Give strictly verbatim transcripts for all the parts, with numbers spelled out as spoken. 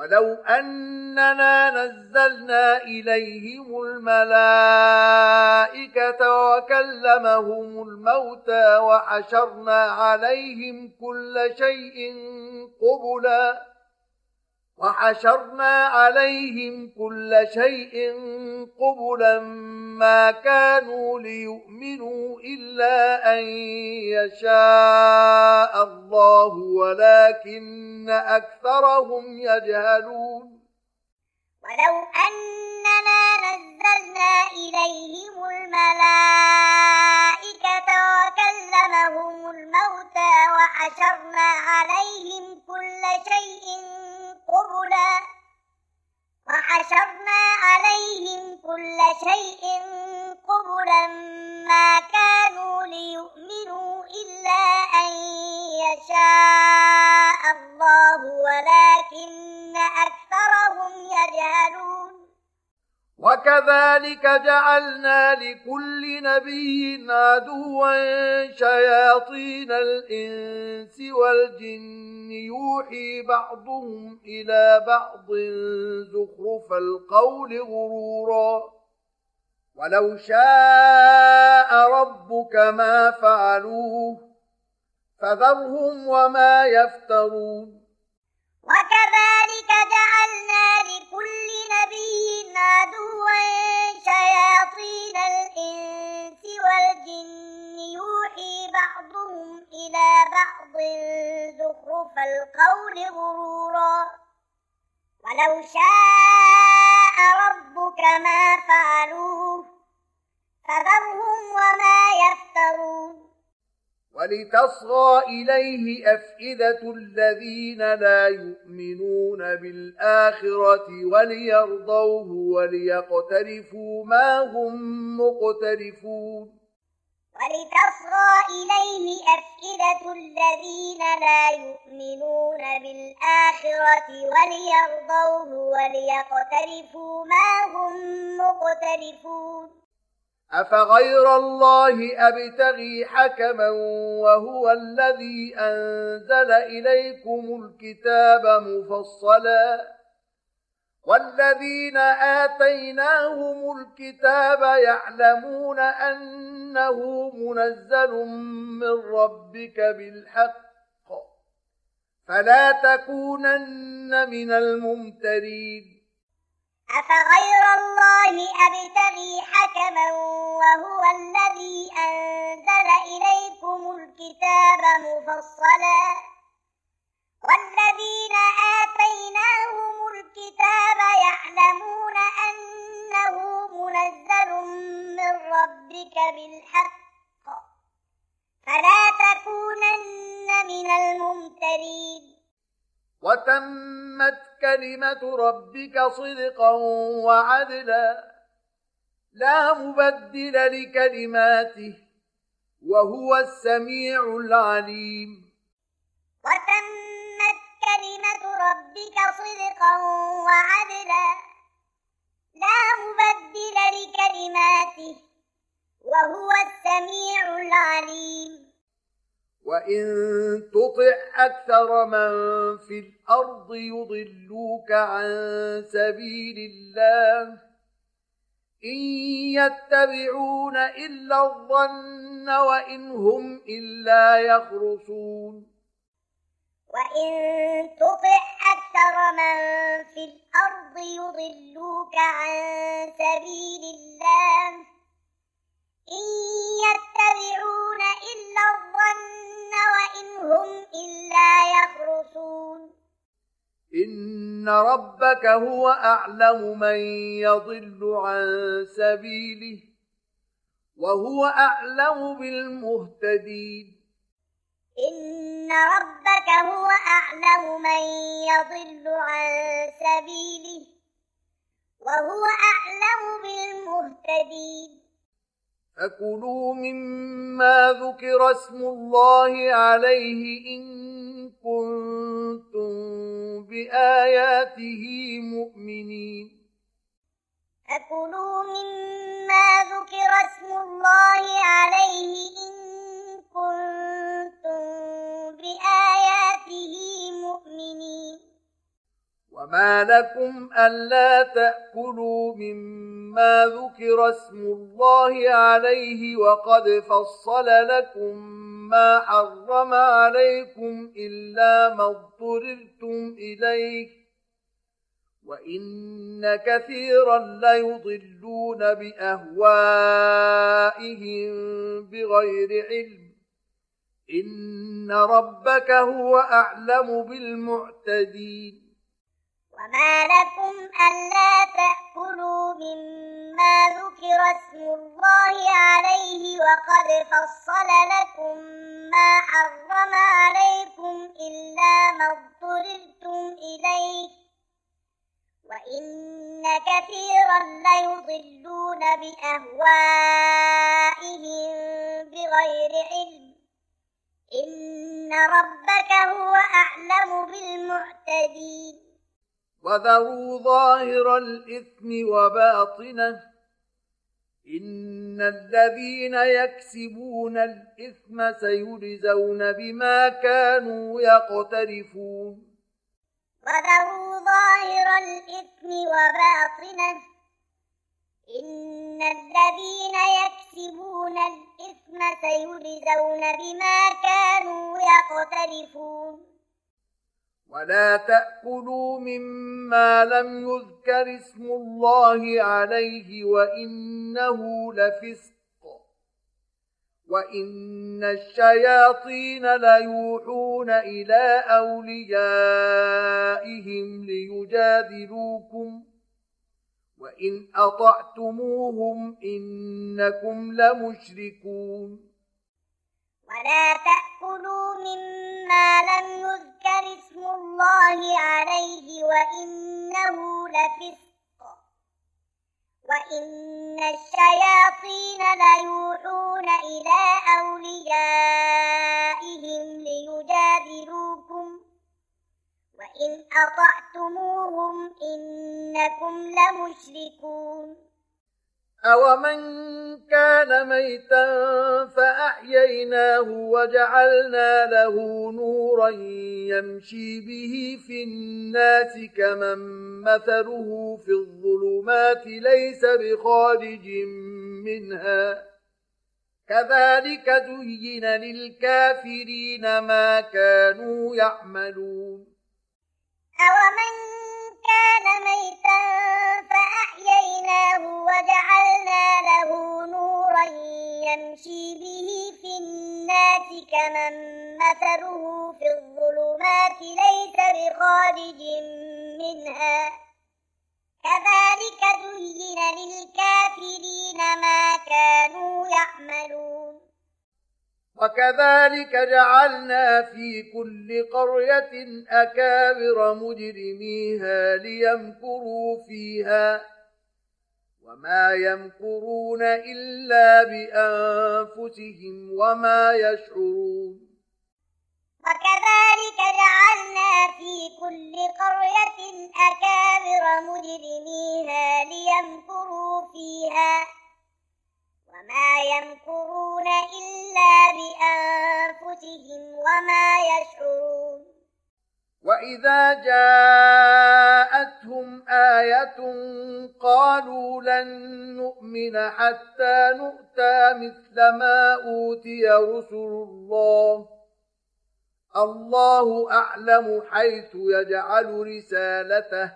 ولو أننا نزلنا إليهم الملائكة وكلمهم الموتى وحشرنا عليهم كل شيء قبلا وحشرنا عليهم كل شيء قبلا ما كانوا ليؤمنوا إلا أن يشاء الله ولكن أكثرهم يجهلون. ولو أننا نزلنا إليهم الملائكة وكلمهم الموتى وحشرنا عليهم كل شيء قبلا وحشرنا عليهم كل شيء قبلا ما كانوا ليؤمنوا إلا أن يشاء الله ولكن أكثرهم يجهلون. وكذلك جعلنا لكل نبي عدوا شياطين الإنس والجن يوحي بعضهم إلى بعض زخرف القول غرورا ولو شاء ربك ما فعلوه فذرهم وما يفترون. وكذلك جعلنا لكل نبي عدوا شياطين الإنس والجن يوحي بعضهم إلى بعض زخرف القول غرورا ولو شاء ربك ما فعلوه فذرهم وما يفترون. ولتصغى إليه أفئدة الذين لا يؤمنون بالآخرة وليرضوه وليقترفوا ما هم مقترفون. ولتصغى إليه أفئدة الذين لا يؤمنون بالآخرة وليرضوه وليقترفوا ما هم مقترفون. أفغير الله أبتغي حكما وهو الذي أنزل إليكم الكتاب مفصلا والذين آتيناهم الكتاب يعلمون أنه منزل من ربك بالحق فلا تكونن من الممترين. أفغير الله أبتغي حكما وهو الذي أنزل إليكم الكتاب مفصلا والذين آتيناهم الكتاب يعلمون أنه منزل من ربك بالحق فلا تكونن من الممترين. وتمت كلمة ربك صدقا وعدلا لا مبدل لكلماته وهو السميع العليم. وتمت كلمة ربك صدقا وعدلا لا مبدل لكلماته وهو السميع العليم. وإن تطع أكثر من في الأرض يضلوك عن سبيل الله إن يتبعون إلا الظن وإن هم إلا يخرصون. وإن تطع أكثر من في الأرض يضلوك عن سبيل الله إن يتبعون إلا الظن وإن هم إلا يخرصون. إن ربك هو أعلم من يضل عن سبيله وهو أعلم بالمهتدين. إن ربك هو أعلم من يضل عن سبيله وهو أعلم بالمهتدين. فكلوا مما ذكر اسم الله عليه إن كنتم بآياته مؤمنين. فكلوا مما ذكر اسم الله عليه إن كنتم بآياته مؤمنين. وما لكم ألا تأكلوا مما ذكر اسم الله عليه وقد فصل لكم ما حرم عليكم إلا ما اضطررتم إليه وإن كثيرا ليضلون بأهوائهم بغير علم إن ربك هو أعلم بالمعتدين. وما لكم ألا تأكلوا مما ذكر اسم الله عليه وقد فصل لكم ما حرم عليكم إلا ما اضطررتم إليه وإن كثيرا ليضلون بأهوائهم بغير علم إن ربك هو أعلم بالمعتدين. وذروا ظاهر الإثم وباطنه إن الذين يكسبون الإثم سيجزون بما كانوا يقترفون. وذروا ظاهر الإثم وباطنه إن الذين يكسبون الإثم سيجزون بما كانوا يقترفون. ولا تأكلوا مما لم يذكر اسم الله عليه وإنه لفسق وإن الشياطين ليوحون إلى أوليائهم ليجادلوكم وإن أطعتموهم إنكم لمشركون. ولا تأكلوا مما لم يذكر اسم الله عليه وإنه لفسق وإن الشياطين ليوحون إلى أوليائهم ليجادلوكم وإن أطعتموهم إنكم لمشركون. أومن كان ميتا فأحييناه وجعلنا له نورا يمشي به في الناس كمن مثله في الظلمات ليس بخارج منها كذلك زين للكافرين ما كانوا يعملون. أومن كان ميتا فأحييناه وجعلنا له نورا يمشي به في الناس كمن مثله في الظلمات ليس بخارج منها كذلك زين للكافرين ما كانوا يعملون. وكذلك جعلنا في كل قرية أكابر مجرميها ليمكروا فيها وما يمكرون إلا بأنفسهم وما يشعرون. وكذلك جعلنا في كل قرية أكابر مجرميها ليمكروا فيها وما يمكرون إلا بأنفسهم وما يشعرون. وإذا جاءتهم آية قالوا لن نؤمن حتى نؤتى مثل ما أوتي رسل الله الله أعلم حيث يجعل رسالته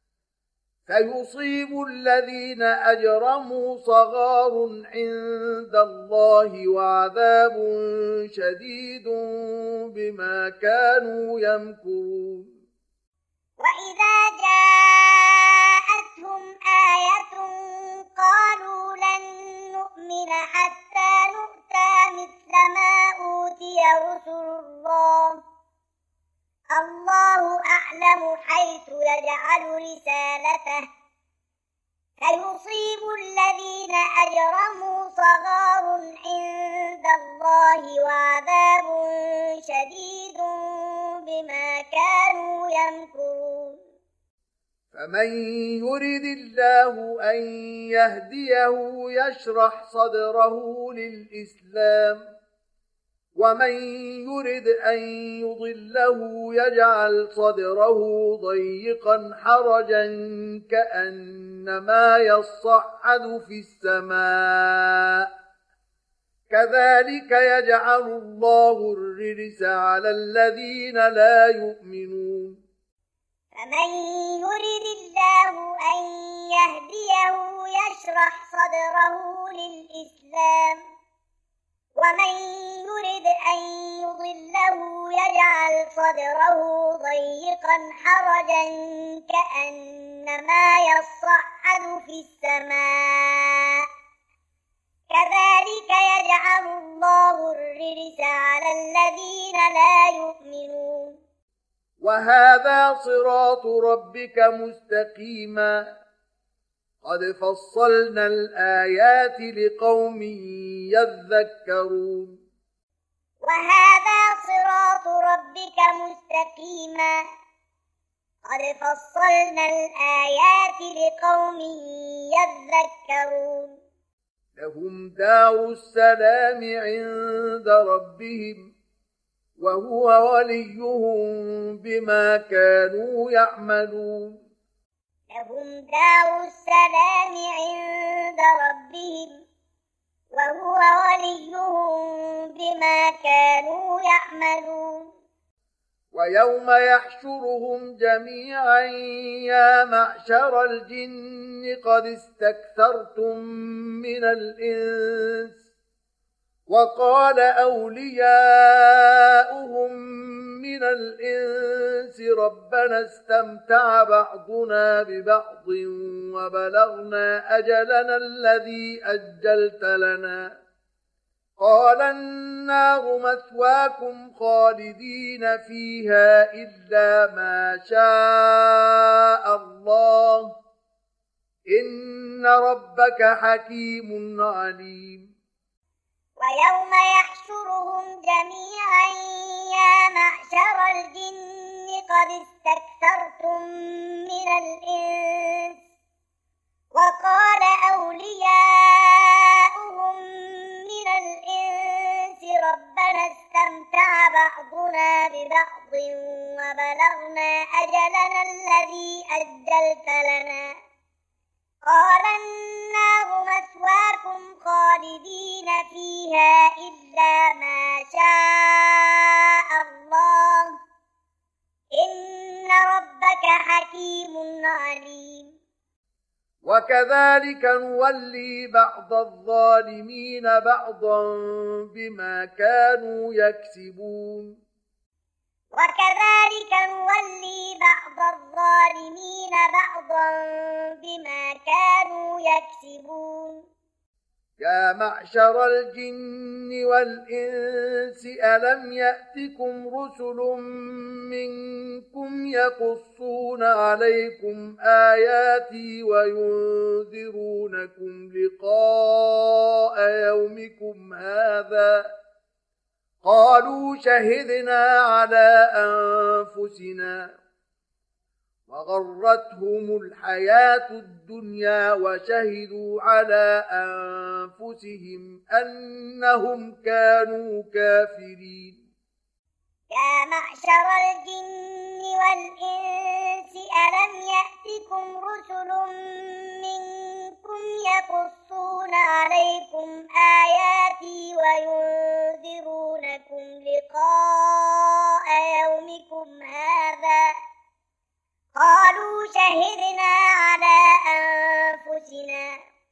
فيصيب الذين أجرموا صغار عند الله وعذاب شديد بما كانوا يمكرون. وإذا جاءتهم آية قالوا لن نؤمن حتى نؤتى مثل ما أوتي رسل الله الله أعلم حيث يجعل رسالته فيصيب الذين أجرموا صغار عند الله وعذاب شديد بما كانوا يمكرون. فمن يرد الله أن يهديه يشرح صدره للإسلام ومن يرد أن يضله يجعل صدره ضيقا حرجا كأنما يصعد في السماء كذلك يجعل الله الرجس على الذين لا يؤمنون فمن يرد الله أن يهديه يشرح صدره للإسلام ومن يرد أن يضله يجعل صدره ضيقا حرجا كأنما يصعد في السماء كذلك يجعل الله الرجس على الذين لا يؤمنون وهذا صراط ربك مستقيما قد فصلنا الآيات لقوم يذكرون وهذا صراط ربك مستقيما قد فصلنا الآيات لقوم يذكرون لهم دار السلام عند ربهم وهو وليهم بما كانوا يعملون لهم دار السلام عند ربهم وهو وليهم بما كانوا يعملون ويوم يحشرهم جميعا يا معشر الجن قد استكثرتم من الإنس وقال أولياؤهم من الإنس ربنا استمتع بعضنا ببعض وبلغنا أجلنا الذي أجلت لنا قال النار مثواكم خالدين فيها إلا ما شاء الله إن ربك حكيم عليم ويوم يحشرهم جميعا يا معشر الجن قد استكثرتم من الإنس وقال أولياؤهم من الإنس ربنا استمتع بعضنا ببعض وبلغنا أجلنا الذي أجلت لنا قال النار مثواكم خالدين فيها إلا ما شاء الله إن ربك حكيم عليم وكذلك نولي بعض الظالمين بعضا بما كانوا يكسبون وكذلك نولي بعض الظالمين بعضا بما كانوا يكسبون يا معشر الجن والإنس ألم يأتكم رسل منكم يقصون عليكم آياتي وينذرونكم لقاء يومكم هذا قالوا شهدنا على أنفسنا وغرتهم الحياة الدنيا وشهدوا على أنفسهم أنهم كانوا كافرين يا معشر الجن والإنس ألم يأتكم رسل منكم يقصون عليكم آياتي وينذرونكم لقاء يومكم هذا قالوا شهدنا على أنفسنا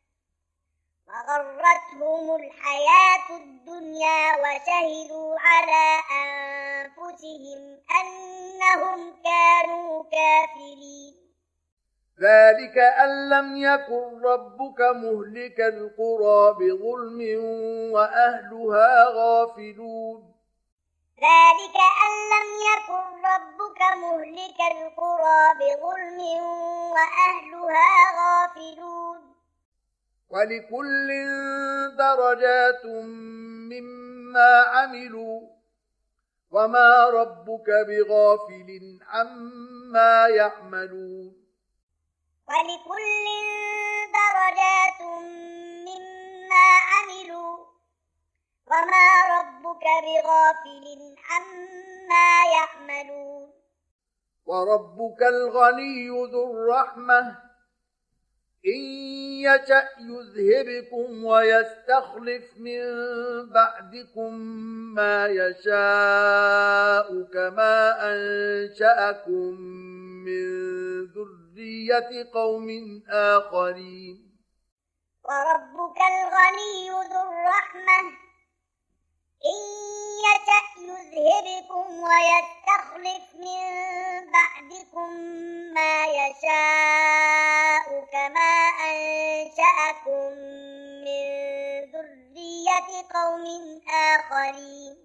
وغرتهم الحياة الدنيا وشهدوا على أنفسهم أنهم كانوا كافرين ذلك أن لم يكن ربك مهلك القرى بظلم وأهلها غافلون ذلك أن لم يكن ربك مهلك القرى بظلم وأهلها غافلون ولكل درجات مما عملوا وما ربك بغافل عما يعملون ولكل درجات مما عملوا وما ربك بغافل عما يعملون وربك الغني ذو الرحمة إن يشأ يذهبكم ويستخلف من بعدكم ما يشاء كما أنشأكم من ذرية قوم آخرين وربك الغني ذو الرحمة إن يشأ يذهبكم ويستخلف من بعدكم ما يشاء كما أنشأكم من ذرية قوم آخرين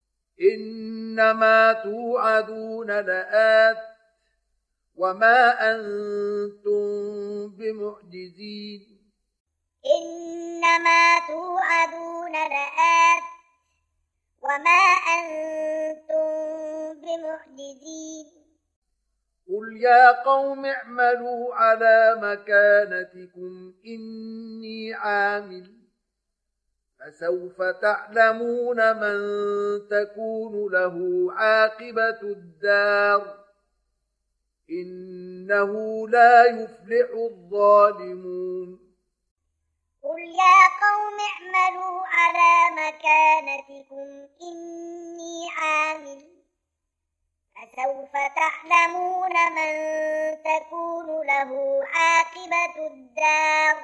إنما توعدون لآت وما أنتم بمعجزين إنما توعدون لآت وما أنتم بمعجزين قل يا قوم اعملوا على مكانتكم إني عامل فسوف تعلمون من تكون له عاقبة الدار إنه لا يفلح الظالمون قل يا قوم اعملوا على مكانتكم إني عامل فسوف تعلمون من تكون له عاقبة الدار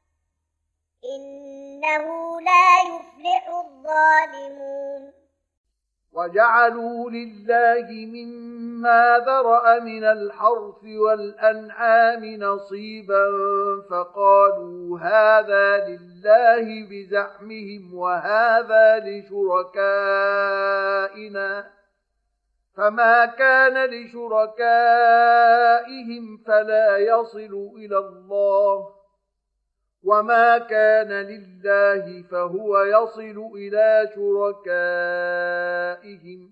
إنه لا يفلح الظالمون وجعلوا لله مما ذرأ من الحرث والأنعام نصيبا فقالوا هذا لله بزعمهم وهذا لشركائنا فما كان لشركائهم فلا يصل إلى الله وما كان لله فهو يصل إلى شركائهم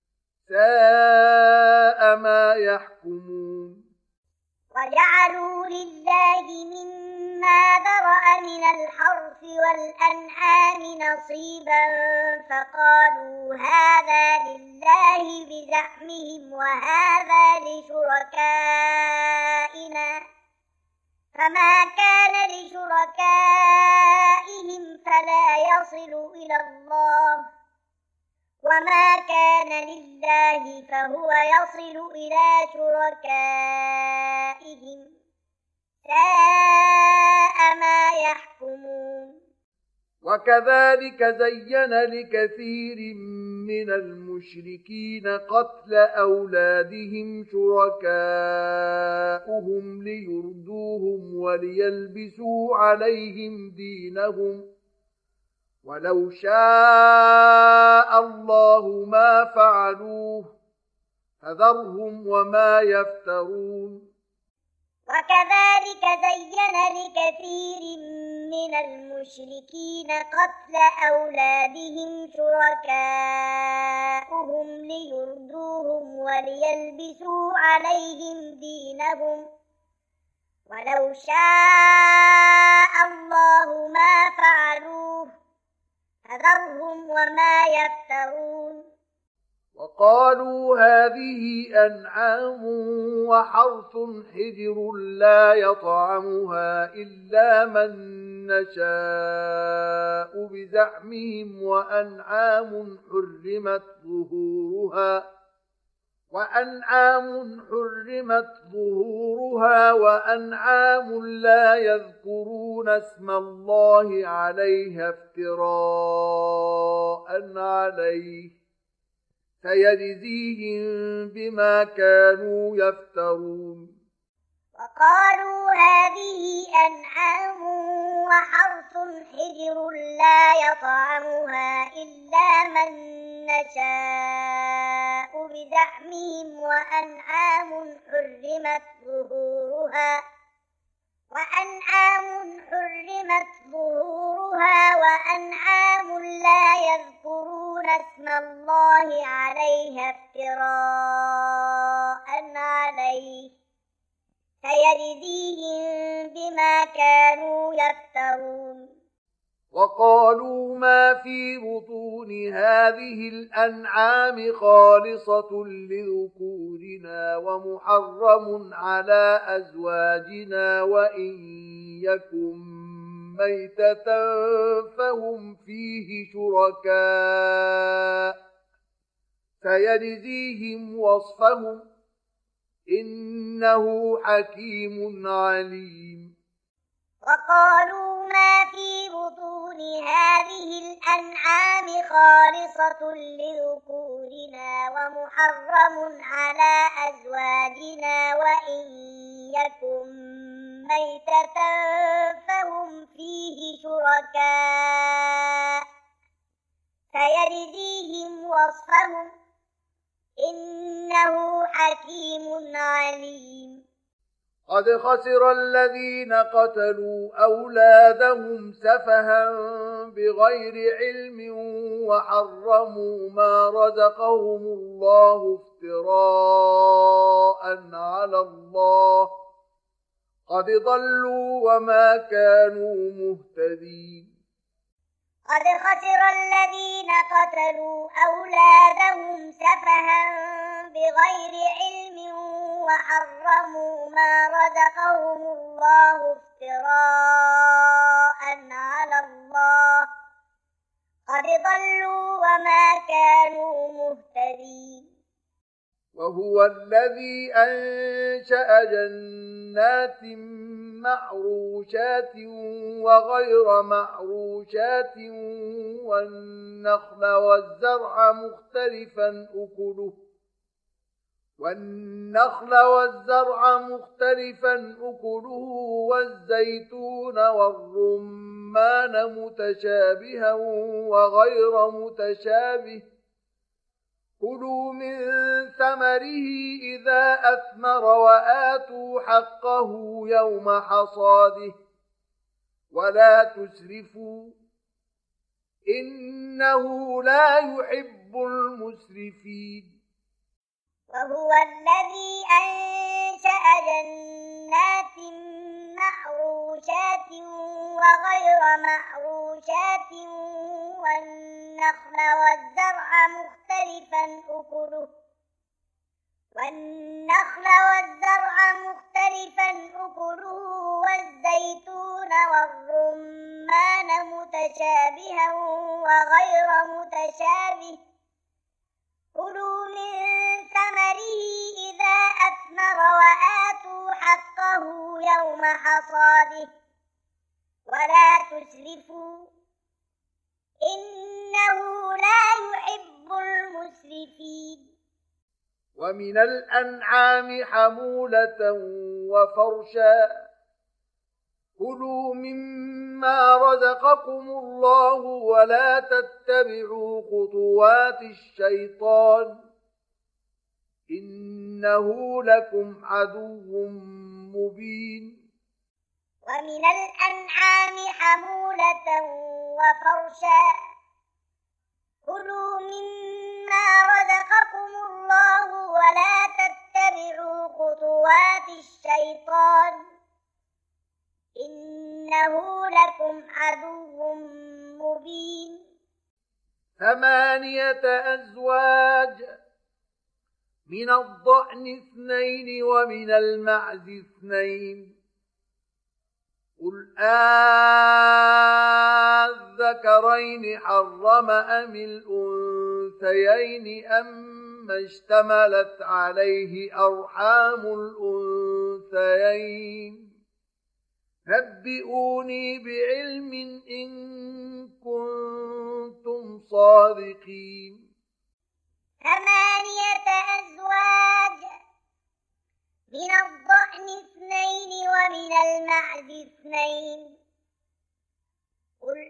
ساء ما يحكمون وجعلوا لله مما ذرأ من الحرث والأنعام نصيبا فقالوا هذا لله بزعمهم وهذا لشركائنا فما كان لشركائهم فلا يصل إلى الله وما كان لله فهو يصل إلى شركائهم ساء ما يحكمون وكذلك زين لكثير من المشركين قتل أولادهم شركاؤهم ليردوهم وليلبسوا عليهم دينهم ولو شاء الله ما فعلوه فذرهم وما يفترون وكذلك زين لكثير من المشركين قتل أولادهم شركاؤهم ليردوهم وليلبسوا عليهم دينهم ولو شاء الله ما فعلوه فذرهم وما يفترون وقالوا هذه أنعام وحرث حجر لا يطعمها إلا من نشاء بزعمهم وأنعام حرمت ظهورها وأنعام حرمت ظهورها وأنعام لا يذكرون اسم الله عليها افتراء عليه سيجزيهم بما كانوا يفترون وقالوا هذه أنعام وحرث حجر لا يطعمها إلا من نشاء بزعمهم وأنعام حرمت ظهورها وأنعام حرمت ظهورها وأنعام لا يذكرون اسم الله عليها افتراء عليه سيجزيهم بما كانوا يفترون وقالوا ما في بطون هذه الأنعام خالصة لذكورنا ومحرم على أزواجنا وإن يكن ميتة فهم فيه شركاء سيجزيهم وصفهم إنه حكيم عليم. وقالوا ما في بطون هذه الأنعام خالصة لذكورنا ومحرم على أزواجنا وإن يكن ميتة فهم فيه شركاء سيجزيهم وصفهم إنه حكيم عليم. قد خسر الذين قتلوا أولادهم سفها بغير علم وحرموا ما رزقهم الله افتراء على الله قد ضلوا وما كانوا مهتدين. قد خسر الذين قتلوا أولادهم سفها بغير علم وحرموا ما رزقهم الله افتراء على الله قد ضلوا وما كانوا مهتدين. وهو الذي أنشأ جنات معروشات وغير معروشات والنخل والزرع مختلفا أكله والنخل والزرع مختلفا أكله والزيتون والرمان متشابها وغير متشابه كلوا من ثمره إذا أثمر وآتوا حقه يوم حصاده ولا تسرفوا إنه لا يحب المسرفين. وهو الذي أنشأ جنات معروشات وغير معروشات والنخل والزرع مختلفا أكله والنخل والزرع مختلفا أكله والزيتون والرمان متشابها وغير متشابه كلوا من ثمره إذا أثمر وآتوا حقه يوم حصاده ولا تسرفوا إنه لا يحب المسرفين. ومن الأنعام حمولة وفرشا كلوا مما رزقكم الله ولا تتبعوا خطوات الشيطان إنه لكم عدو مبين. ومن الأنعام حمولة وفرشا كلوا مما رزقكم الله ولا تتبعوا خطوات الشيطان إنه لكم عدو مبين. ثمانية أزواج من الضأن اثنين ومن المعز اثنين قل آذكرين حرم أم الأنثيين أما اشتملت عليه أرحام الأنثيين نبئوني بعلم إن كنتم صادقين. ثمانية أزواج من الضأن اثنين ومن المعز اثنين قل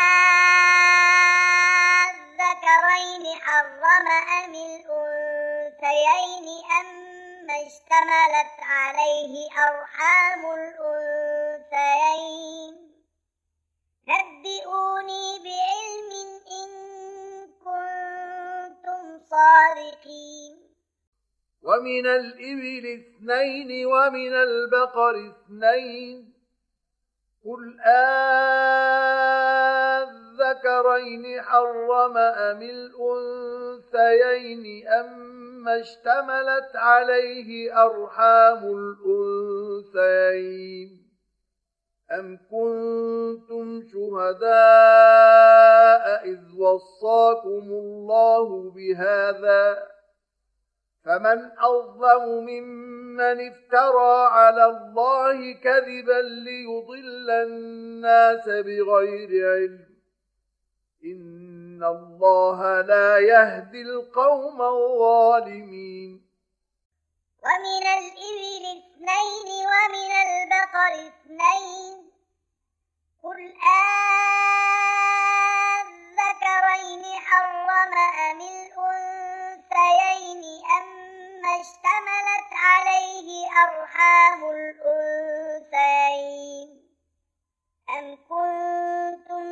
آذكرين حرم أم الأنثيين أما اشتملت عليه أرحام الأنثيين نبئوني بعلم إن كنتم صادقين. ومن الإبل اثنين ومن البقر اثنين قل أذكرين حرم أم الأنثيين أما اشتملت عليه أرحام الأنثيين أم كنتم شهداء إذ وصاكم الله بهذا فمن أظلم ممن افترى على الله كذبا ليضل الناس بغير علم إن الله لا يهدي القوم الظالمين. ومن الإبل اثنين ومن البقر اثنين قل أذكرين حرم أم الأنثيين أما اشتملت عليه أرحام الأنثيين أم كنتم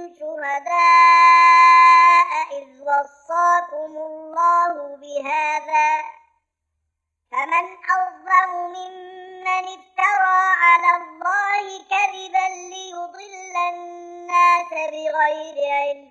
شهداء إذ وصاكم الله بهذا فمن أظلم ممن افترى على الله كذبا ليضل الناس بغير علم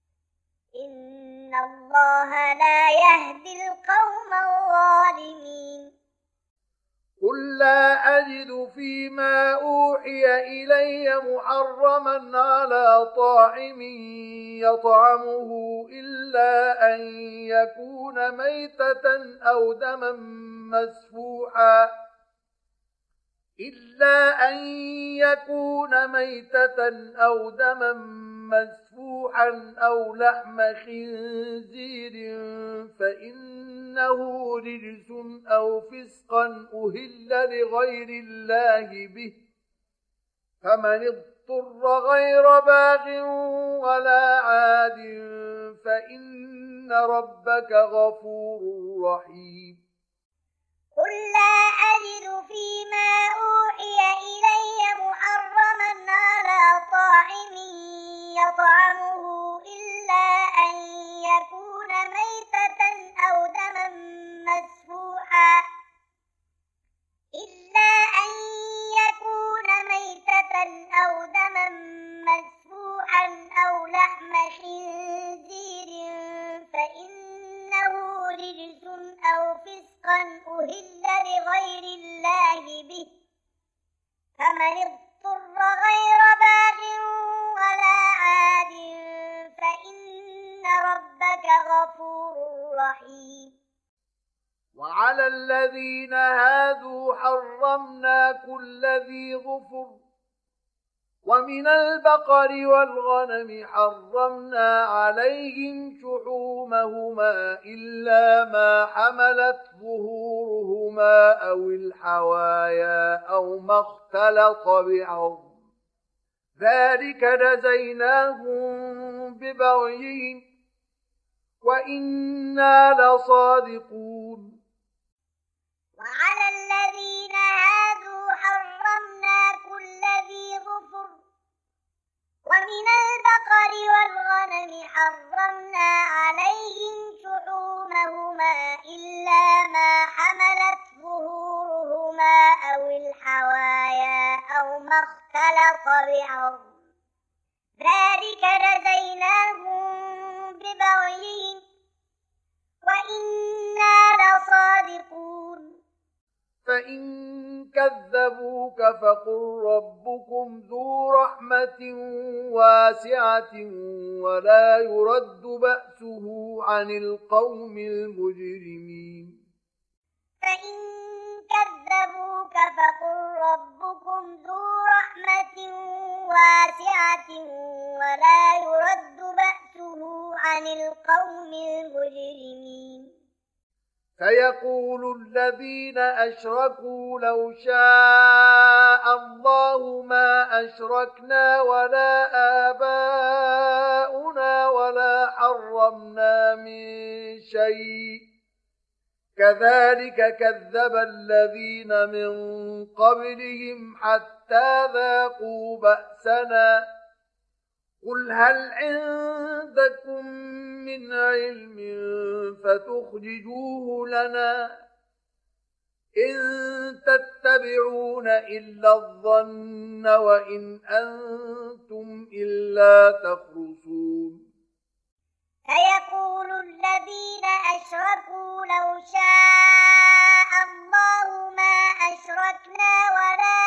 إن الله لا يهدي القوم الظالمين. قل لا أجد فيما أوحي إلي محرما على طاعم يطعمه إلا أن يكون ميتة أو دما مسفوحا إلا أن يكون ميتة أو دما مسفوحا أو لحم خنزير فإنه رجس أو فسقا أهل لغير الله به فمن اضطر غير باغ ولا عاد فإن ربك غفور رحيم. قل لا أجد فيما أوحي إلي محرما على طاعم يطعمه إلا أن يكون ميتة أو دما مسفوحا إلا أن يكون ميتة أو دما مسفوحا أو لحم خنزير فإنه رجس أو فسقا أهل لغير الله به فمن اضطر غير باغ ولا عاد فإن ربك غفور رحيم. وعلى الذين هادوا حرمنا كل ذي ظفر ومن البقر والغنم حرمنا عليهم شحومهما إلا ما حملت ظهورهما أو الحوايا أو ما اختلط بعظم ذلك جزيناهم ببغيهم وإنا لصادقون. وعلى الذين هادوا حرمنا كل ذي ظفر ومن البقر والغنم حرمنا عليهم شحومهما إلا ما حملت ظهورهما أو الحوايا أو ما اختلط بعظم ذلك جزيناهم ببغيهم وإنا لصادقون. فإن كذبوك فقل ربكم ذو رحمة واسعة ولا يرد بأسه عن القوم المجرمين. فإن كذبوك فقل ربكم ذو رحمة واسعة ولا يرد بأسه عن القوم المجرمين. سيقول الذين أشركوا لو شاء الله ما أشركنا ولا آباؤنا ولا حرمنا من شيء كذلك كذب الذين من قبلهم حتى ذاقوا بأسنا قل هل عندكم من علم فتخرجوه لنا إن تتبعون إلا الظن وإن أنتم إلا تخرصون سيقول الذين أشركوا لو شاء الله ما أشركنا ولا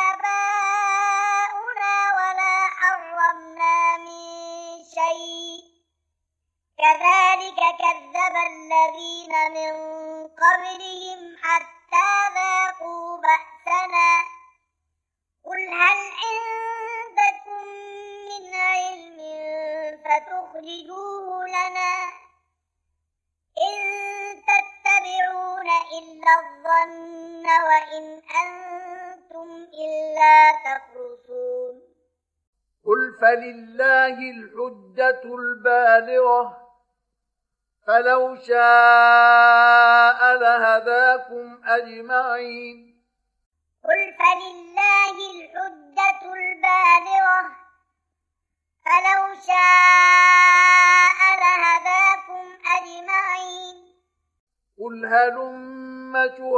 آباؤنا ولا حرمنا من شيء كذلك كذب الذين من قبلهم حتى ذاقوا بأسنا قل هل عندكم من علم فتخرجوه لنا إن تتبعون إلا الظن وإن أنتم إلا تخرصون قل فلله الحجة البالغة فلو شاء لهداكم أجمعين قل فلله الحجة البالغة فلو شاء لهداكم أجمعين قل هلم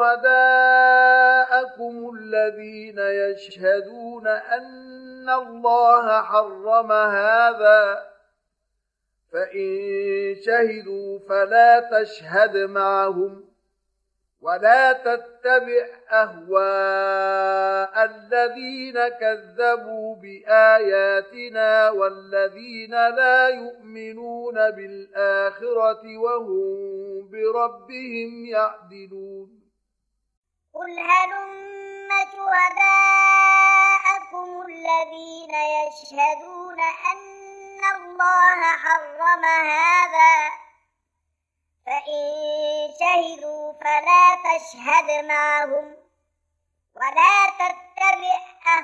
شهداءكم الذين يشهدون أن الله حرم هذا فإن شهدوا فلا تشهد معهم ولا تتبع أهواء الذين كذبوا بآياتنا والذين لا يؤمنون بالآخرة وهم بربهم يعدلون قل هلم شهداءكم الذين يشهدون أن الله حرم هذا فإن شهدوا فلا تشهد معهم ولا تتبع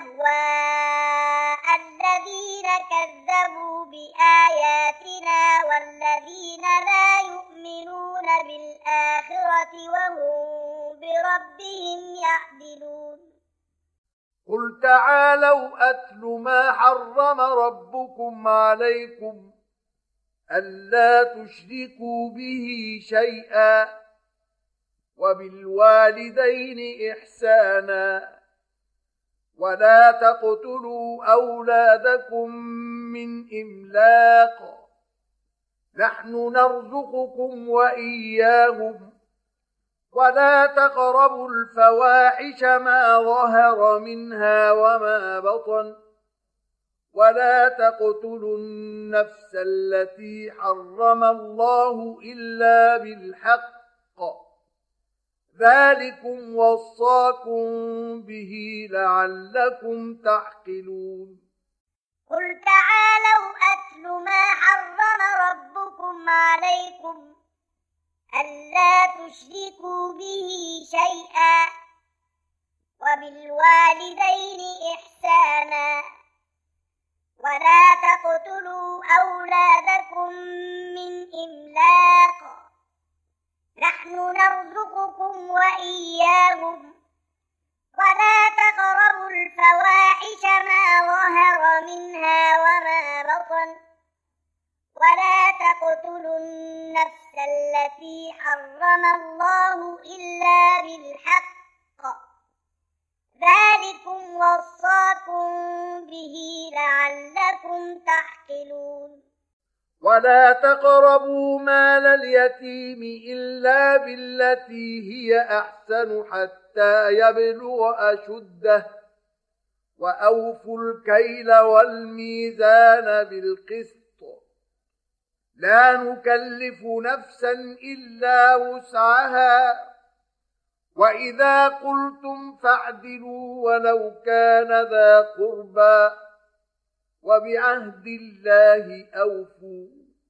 أهواء الذين كذبوا بآياتنا والذين لا يؤمنون بالآخرة وهم بربهم يعدلون قل تعالوا أتل ما حرم ربكم عليكم ألا تشركوا به شيئا وبالوالدين إحسانا ولا تقتلوا أولادكم من إملاق نحن نرزقكم وإياهم ولا تقربوا الفواحش ما ظهر منها وما بطن ولا تقتلوا النفس التي حرم الله إلا بالحق ذلكم وصاكم به لعلكم تعقلون قل تعالوا أتل ما حرم ربكم عليكم ألا تشركوا به شيئا وبالوالدين إحسانا ولا تقتلوا أولادكم من إملاق نحن نرزقكم وإياهم ولا تقربوا الفواحش ما ظهر منها وما بطن ولا تقتلوا النفس التي حرم الله إلا بالحق ذلكم وصاكم به لعلكم تعقلون ولا تقربوا مال اليتيم إلا بالتي هي أحسن حتى يبلغ أشده وأوفوا الكيل والميزان بالقسط لا نكلف نفسا إلا وسعها وإذا قلتم فاعدلوا ولو كان ذا قربى وبعهد الله أوفوا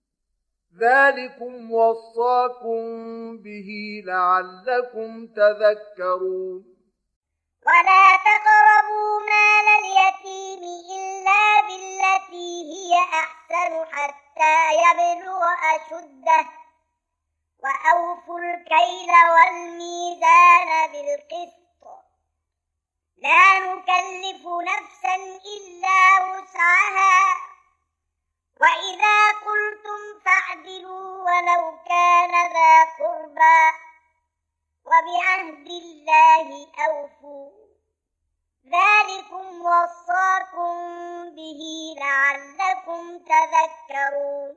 ذلكم وصاكم به لعلكم تذكرون ولا تقربوا مال اليتيم إلا بالتي هي أحسن حتى يبلغ أشده وأوفوا الكيل والميزان بالقسط لا نكلف نفسا إلا وسعها وإذا قلتم فاعدلوا ولو كان ذا قربى وبعهد الله أوفوا ذلكم وصاكم به لعلكم تذكرون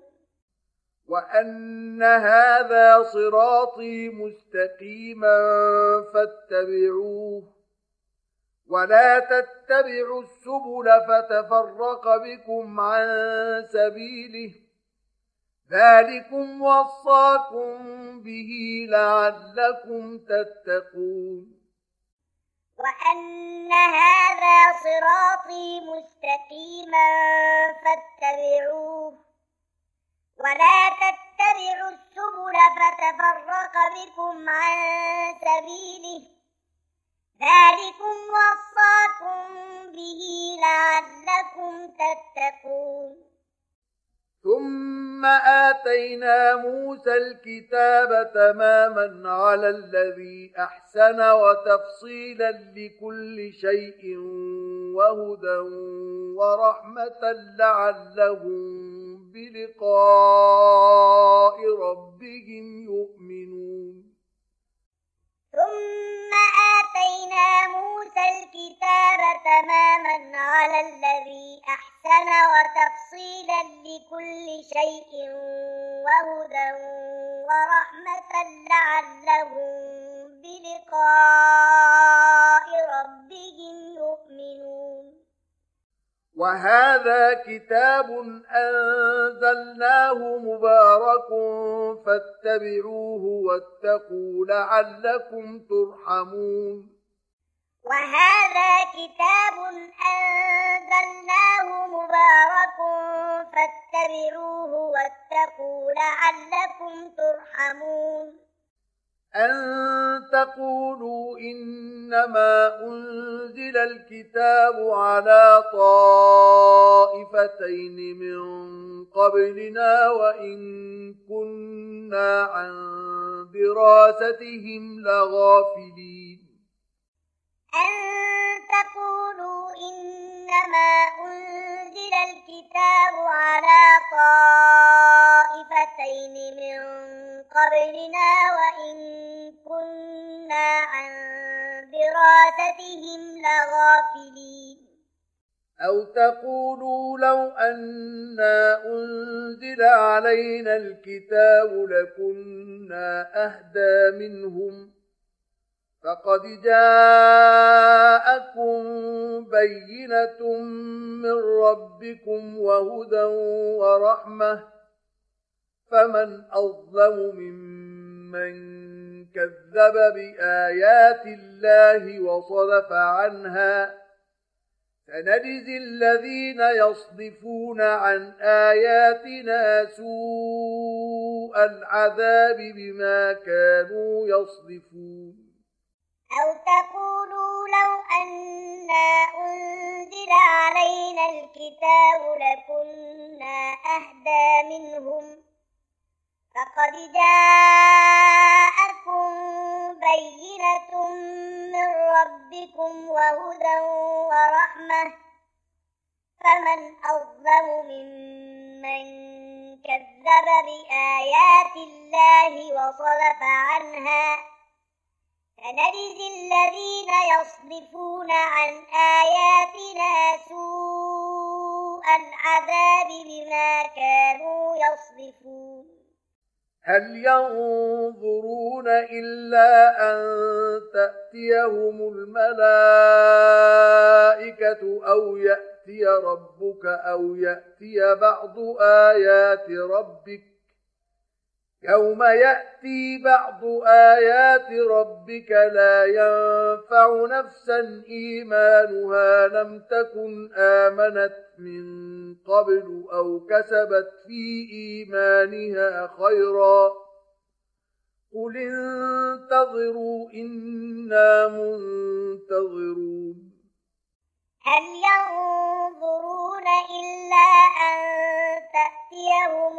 وأن هذا صراطي مستقيما فاتبعوه ولا تتبعوا السبل فتفرق بكم عن سبيله ذلكم وصاكم به لعلكم تتقون وأن هذا صراطي مستقيما فاتبعوه ولا تتبعوا السبل فتفرق بكم عن سبيله ذلكم وصاكم به لعلكم تتقون ثم آتينا موسى الكتاب تماما على الذي أحسن وتفصيلا لكل شيء وهدى ورحمة لعلهم بلقاء ربهم يؤمنون ثم آتينا موسى الكتاب تماما على الذي أحسن وتفصيلا لكل شيء وهدى ورحمة لعلهم بلقاء ربهم يؤمنون وهذا كتاب أنزلناه مبارك فاتبعوه واتقوا لعلكم ترحمون وهذا كتاب أنزلناه مبارك فاتبعوه واتقوا لعلكم ترحمون أن تقولوا إنما أنزل الكتاب على طائفتين من قبلنا وإن كنا عن دراستهم لغافلين أن تقولوا إنما أنزل الكتاب على طائفتين من قبلنا وإن كنا عن دراستهم لغافلين أو تقولوا لو أنا أنزل علينا الكتاب لكنا أهدى منهم فقد جاءكم بينة من ربكم وهدى ورحمة فمن أظلم ممن كذب بآيات الله وصدف عنها سنجزي الذين يصدفون عن آياتنا سوء العذاب بما كانوا يصدفون أو تقولوا لو أنا أنزل علينا الكتاب لكنا أهدى منهم فقد جاءكم بينة من ربكم وهدى ورحمة فمن أظلم ممن كذب بآيات الله وصدف عنها سنجزي الذين يصدفون عن آياتنا سوء العذاب بما كانوا يصدفون هل ينظرون إلا أن تأتيهم الملائكة أو يأتي ربك أو يأتي بعض آيات ربك يوم يأتي بعض آيات ربك لا ينفع نفسا إيمانها لم تكن آمنت من قبل أو كسبت في إيمانها خيرا قل انتظروا إنا منتظرون هل ينظرون إلا أن تأتيهم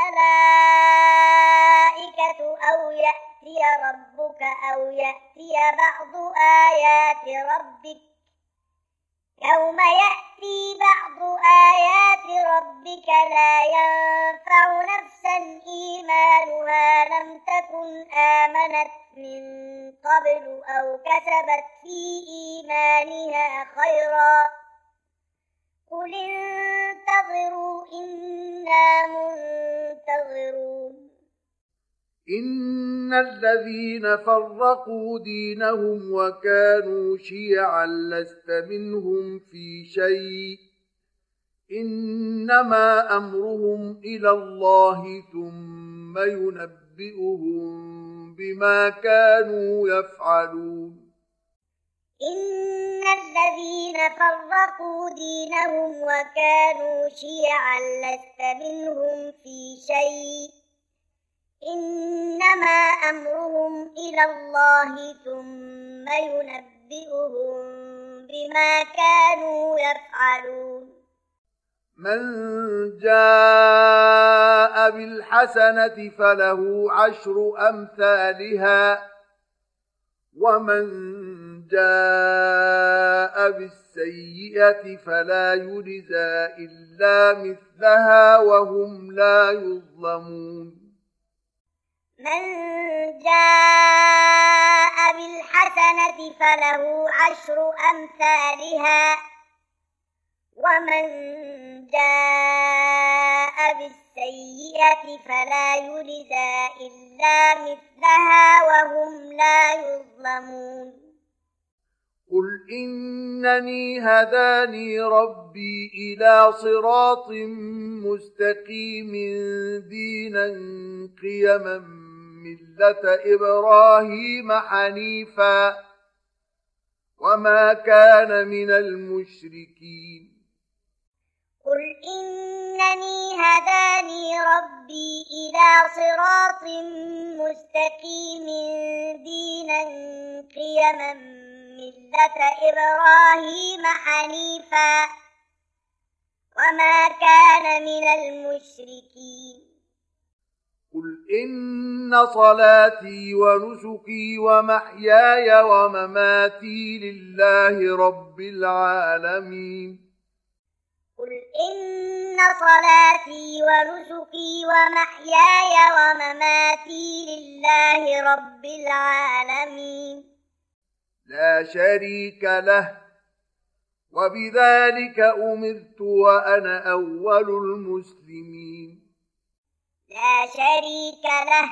الملائكة أو يأتي ربك أو يأتي بعض آيات ربك يوم يأتي بعض آيات ربك لا ينفع نفسا إيمانها لم تكن آمنت من قبل أو كسبت في إيمانها خيرا قل انتظروا إنا منتظرون. إن الذين فرقوا دينهم وكانوا شيعا لست منهم في شيء إنما أمرهم إلى الله ثم ينبئهم بما كانوا يفعلون. إن الذين فرقوا دينهم وكانوا شيعا لست منهم في شيء إنما أمرهم إلى الله ثم ينبئهم بما كانوا يفعلون. من جاء بالحسنة فله عشر أمثالها ومن جاء بالسيئة فلا يجزى إلا مثلها وهم لا يظلمون. من جاء بالحسنة فله عشر أمثالها ومن جاء بالسيئة فلا يجزى إلا مثلها وهم لا يظلمون. قل إنني هداني ربي إلى صراط مستقيم دينا قيما ملة إبراهيم حنيفا وما كان من المشركين. قل إنني هداني ربي إلى صراط مستقيم دينا قيما ملة إبراهيم حنيفا وما كان من المشركين. قل إن صلاتي ونسكي ومحياي ومماتي لله رب العالمين. قل إن صلاتي ونسكي ومحياي ومماتي لله رب العالمين لا شريك له وبذلك أمرت وأنا أول المسلمين. لا شريك له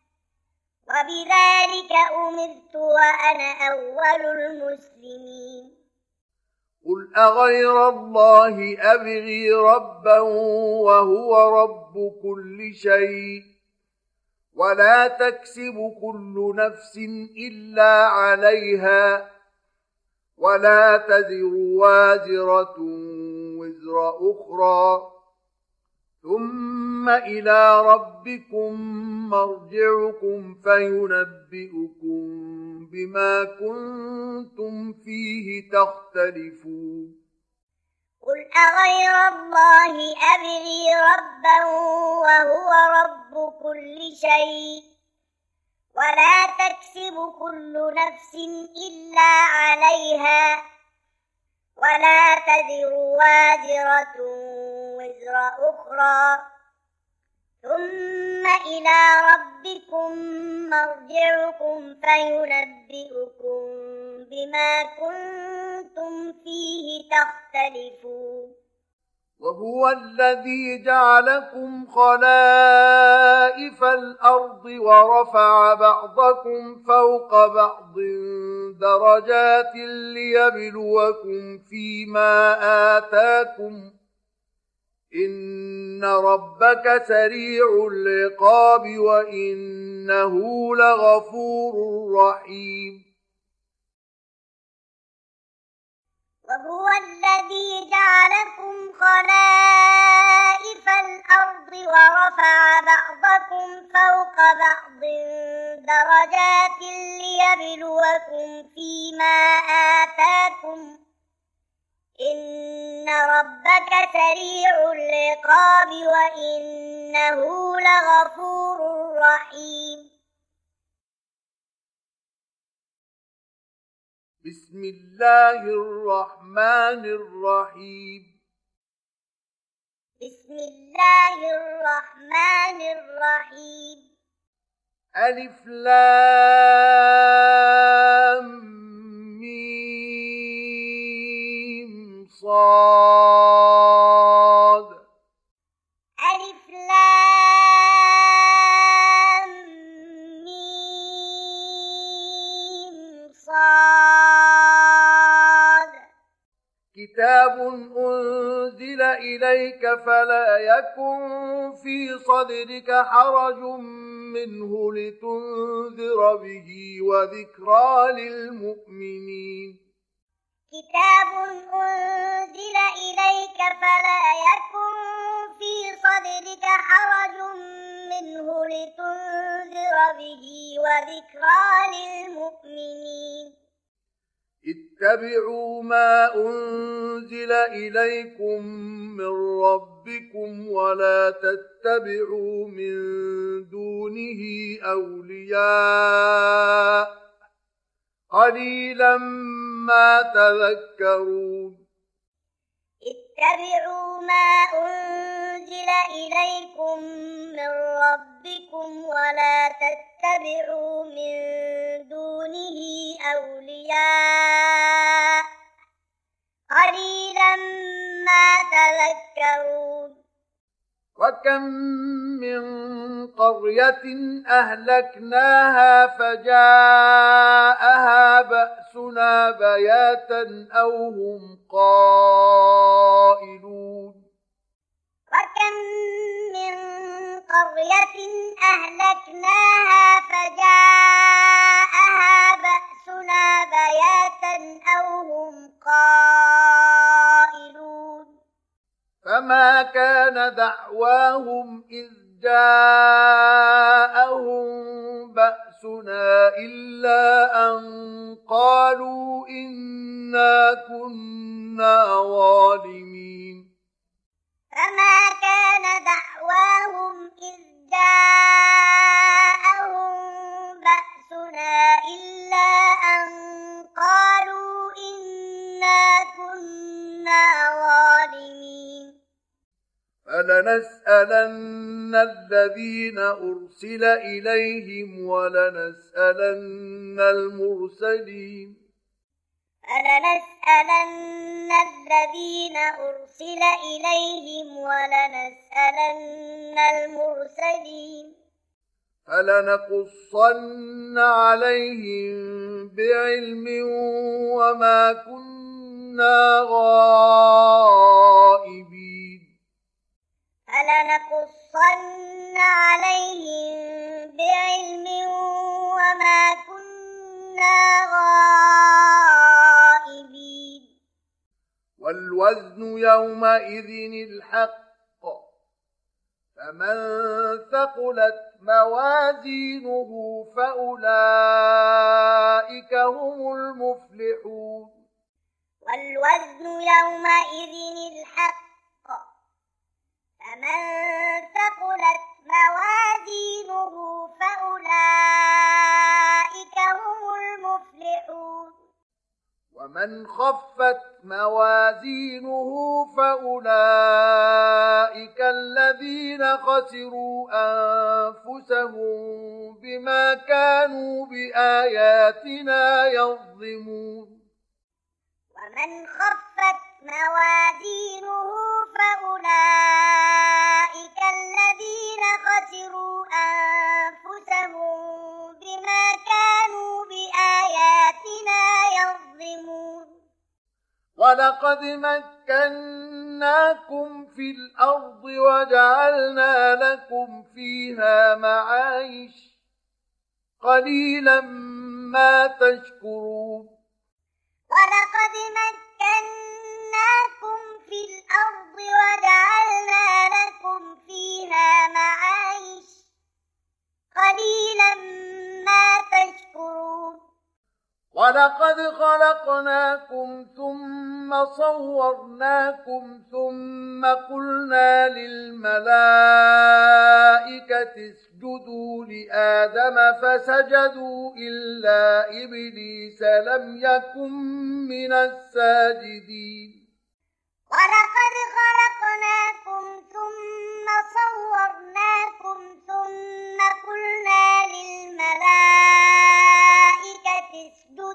وبذلك أمرت وأنا أول المسلمين. قل أغير الله أبغي ربا وهو رب كل شيء ولا تكسب كل نفس إلا عليها ولا تزر وازرة وزر أخرى ثم إلى ربكم مرجعكم فينبئكم بما كنتم فيه تختلفون. قل أغير الله أبغي ربا وهو رب كل شيء ولا تكسب كل نفس إلا عليها ولا تزر وازرة وزر أخرى ثم إلى ربكم مرجعكم فينبئكم بما كنتم فيه تختلفون. وهو الذي جعلكم خلائف الأرض ورفع بعضكم فوق بعض درجات ليبلوكم فيما آتاكم إن ربك سريع العقاب وإنه لغفور رحيم. وهو الذي جعلكم خلائف الأرض ورفع بعضكم فوق بعض درجات ليبلوكم فيما آتاكم إن ربك سريع العقاب وإنه لغفور رحيم. بسم الله الرحمن الرحيم. بسم الله الرحمن الرحيم. ألف لام ميم صاد. ألف لام ميم صاد. كتاب أنزل إليك فلا يكن في صدرك حرج منه لتنذر به وذكرى للمؤمنين. كتاب أنزل إليك فلا يكن في صدرك حرج منه لتنذر به وذكرى للمؤمنين. اتبعوا ما أنزل إليكم من ربكم ولا تتبعوا من دونه أولياء قليلا ما تذكرون. اتبعوا ما أنزل إليكم من ربكم ولا تتبعوا من دونه أولياء قليلا ما تذكرون. وكم من قرية أهلكناها فجاءها بأسنا بياتا أو هم قائلون. وكم من قرية أهلكناها فجاءها بأسنا بياتا أو هم قائلون. فما كان دعواهم إذ جاءهم بأسنا إلا أن قالوا إنا كنا ظالمين. فما كان دعواهم إذ جاءهم بأسنا إلا أن قالوا إنا كنا ظالمين. فلنسألن الذين أرسل إليهم ولنسألن المرسلين. فلنسألن الذين أرسل إليهم ولنسألن المرسلين. فلنقصن عليهم بعلم وما كنا غائبين. فلنقصن عليهم بعلم وما كنا غائبين. والوزن يومئذ الحق فمن ثقلت موازينه فأولئك هم المفلحون. والوزن يومئذ الحق فمن ثقلت موازينه فأولئك هم المفلحون. ومن خفت موازينه فأولئك الذين خسروا أنفسهم بما كانوا بآياتنا يظلمون. ومن خفت موازينه فأولئك الذين خسروا أنفسهم بما كانوا بآياتنا يظلمون. ولقد مكناكم في الأرض وجعلنا لكم فيها معايش قليلا ما تشكرون. ولقد مكناكم في الأرض وجعلنا لكم فيها معايش قليلا ما تشكرون. ولقد خلقناكم ثم صورناكم ثم قلنا للملائكة اسجدوا لآدم فسجدوا إلا إبليس لم يكن من الساجدين. ولقد خلقناكم ثم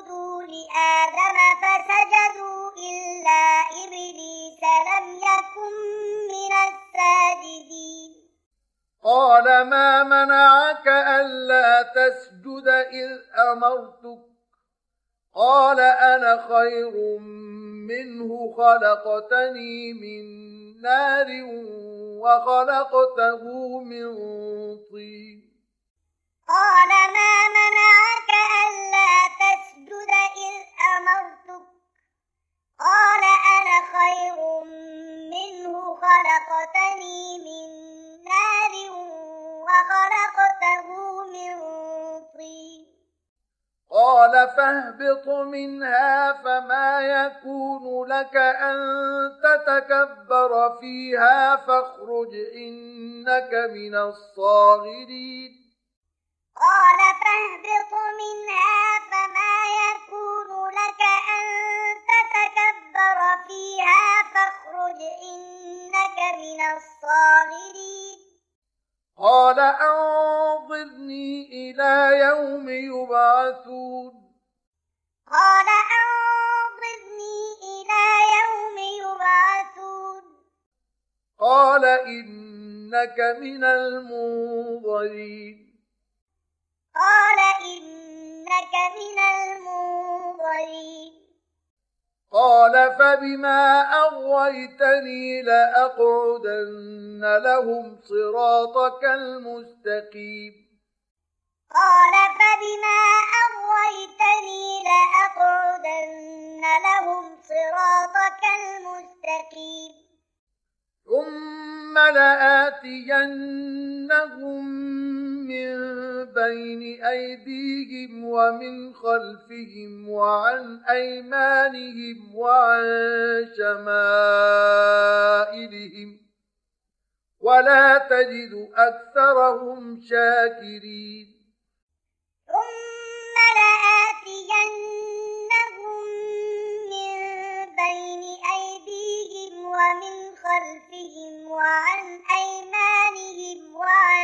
اسجدوا لآدم فسجدوا إلا إبليس لم يكن من الساجدين قال ما منعك ألا تسجد إذ أمرتك قال أنا خير منه خلقتني من نار وخلقته من طين قال ما منعك ألا تسجد إذ أمرتك قال أنا خير منه خلقتني من نار وخلقته من طين قال فاهبط منها فما يكون لك أن تتكبر فيها فاخرج إنك من الصاغرين قال فاهبط منها فما يكون لك أن تتكبر فيها فاخرج إنك من الصاغرين قال أنظرني إلى يوم يبعثون قال أنظرني إلى يوم يبعثون قال إنك من المنظرين قال إنك من المنظرين قال فبما أغويتني لأقعدن لهم صراطك المستقيم قال فبما أغويتني لأقعدن لهم صراطك المستقيم ثم لآتينهم من بين أيديهم ومن خلفهم وعن أيمانهم وعن شمائلهم ولا تجد أكثرهم شاكرين ثم لآتينهم من بين أيديهم ومن خلفهم وعن أيمانهم وعن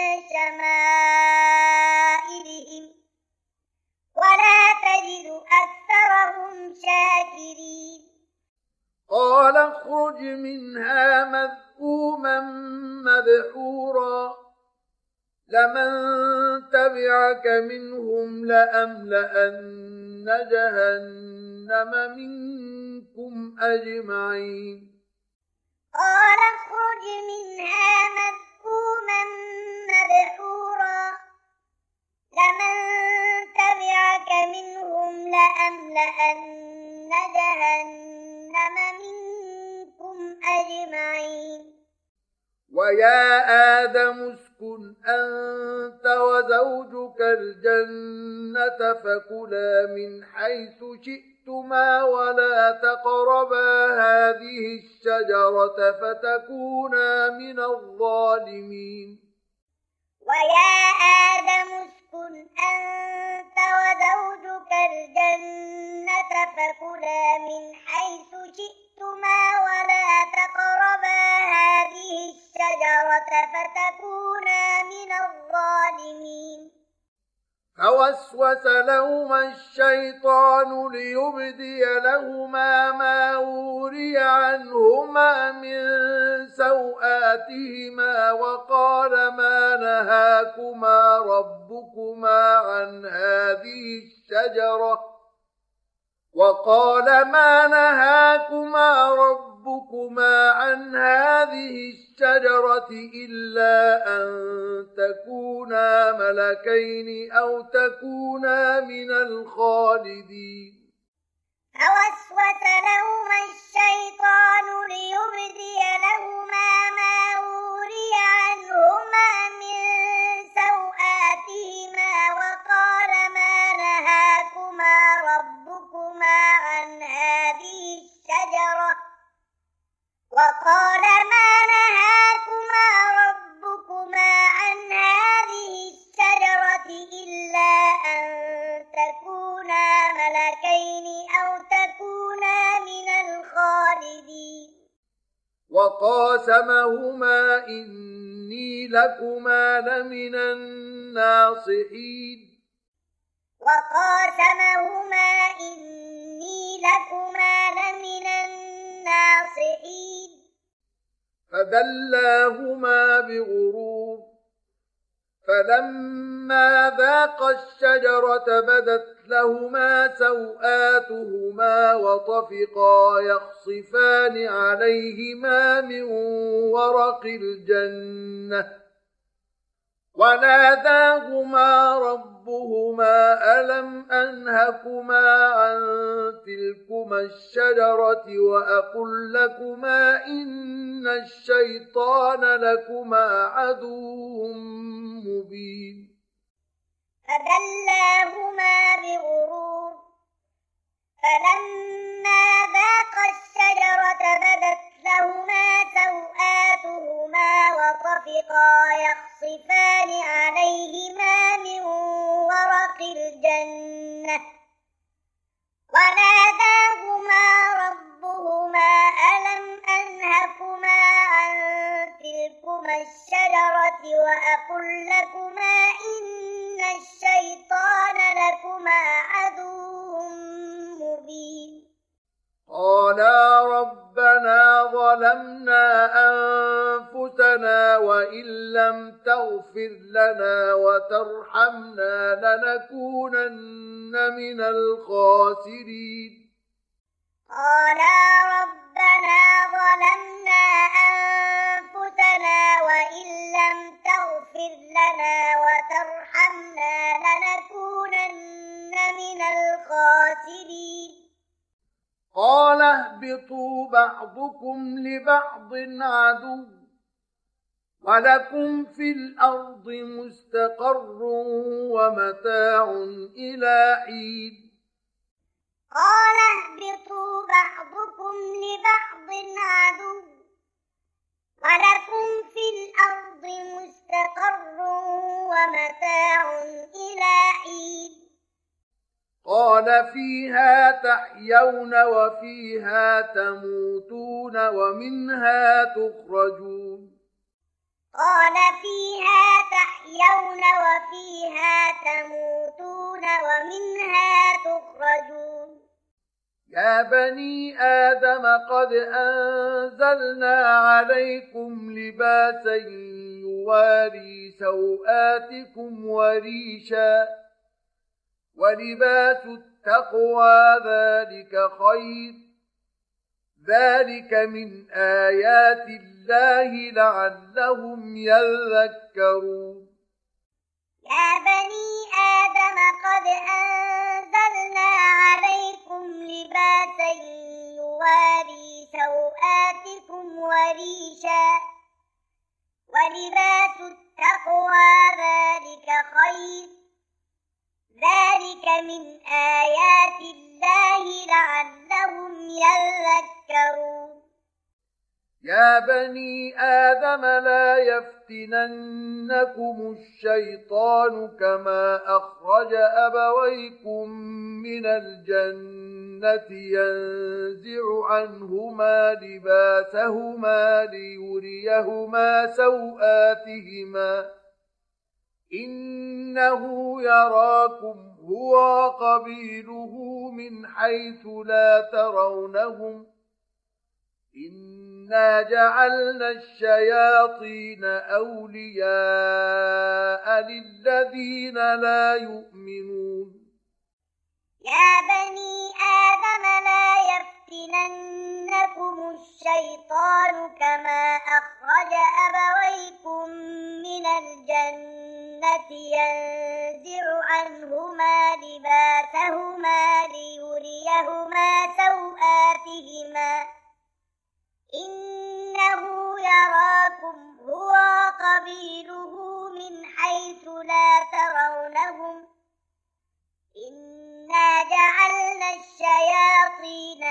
شمائلهم ولا تجد أكثرهم شاكرين قال اخرج منها مذءوما مدحورا لمن تبعك منهم لأملأن جهنم منكم أجمعين قال اخرج منها مذءوما مدحورا لمن تبعك منهم لأملأن جهنم منكم أجمعين ويا آدم اسكن أنت وزوجك الجنة فكلا من حيث شئتما ولا تقربا هذه الشجرة فتكونا من الظالمين ويا آدم اسكن أنت وزوجك الجنة فكلا من حيث شئتما ولا تقربا هذه الشجرة فتكونا من الظالمين فوسوس لهما الشيطان ليبدي لهما ما وري عنهما من سوآتهما وقال ما نهاكما ربكما عن هذه الشجرة وقال ما نهاكما ربكما عن هذه الشجرة إلا أن تكونا ملكين أو تكونا من الخالدين فوسوس لهما الشيطان ليبدي لهما ما وري عنهما من سوآتهما وقال ما نهاكما ربكما عن هذه الشجرة وقال ما نهاكما ربكما عن هذه الشجرة إلا أن تكونا ملكين أو تكونا من الخالدين وقاسمهما إني لكما لمن الناصحين وقاسمهما إني لكما لمن الناصحين فدلاهما بغرور فلما ذاقا الشجرة بدت لهما سوآتهما وطفقا يخصفان عليهما من ورق الجنة وناداهما ربهما ألم أنهكما عن تلكما الشجرة وأقل لكما إن الشيطان لكما عدو مبين فدلاهما بغرور فلما ذاقا الشجرة بدت لهما سوآتهما وطفقا يخصفان عليهما من ورق الجنة وناداهما ربهما ألم أنهكما عن تلكما الشجرة وأقل لكما إن الشيطان لكما عدو مبين قالا ربنا ظلمنا أنفسنا وإن لم تغفر لنا وترحمنا لنكونن من الخاسرين قالا ربنا ظلمنا أنفسنا وإن لم تغفر لنا وترحمنا لنكونن من الخاسرين قال اهبطوا بعضكم لبعض عدو ولكم في الأرض مستقر ومتاع إلى حين قال اهبطوا بعضكم لبعض عدو ولكم في الأرض مستقر ومتاع إلى حين قال فيها تحيون وفيها تموتون ومنها تخرجون قال فيها تحيون وفيها تموتون ومنها تخرجون يا بني آدم قد أنزلنا عليكم لباسا يواري سوآتكم وريشا ولباس التقوى ذلك خير ذلك من آيات الله لعلهم يذكرون يا بني آدم قد أنزلنا عليكم لباسا يواري سوآتكم وريشا ولباس التقوى ذلك خير ذلك من آيات الله لعلهم يذكرون يا بني آدم لا يفتننكم الشيطان كما أخرج أبويكم من الجنة ينزع عنهما لباسهما ليريهما سوآتهما إنه يراكم هو وقبيله من حيث لا ترونهم إنا جعلنا الشياطين أولياء للذين لا يؤمنون يا بني آدم لا يفتننكم الشيطان كما أخرج أبويكم من الجنة ينزع عنهما لباسهما ليريهما سوآتهما إنه يراكم هو وقبيله من حيث لا ترونهم إنا جعلنا الشياطين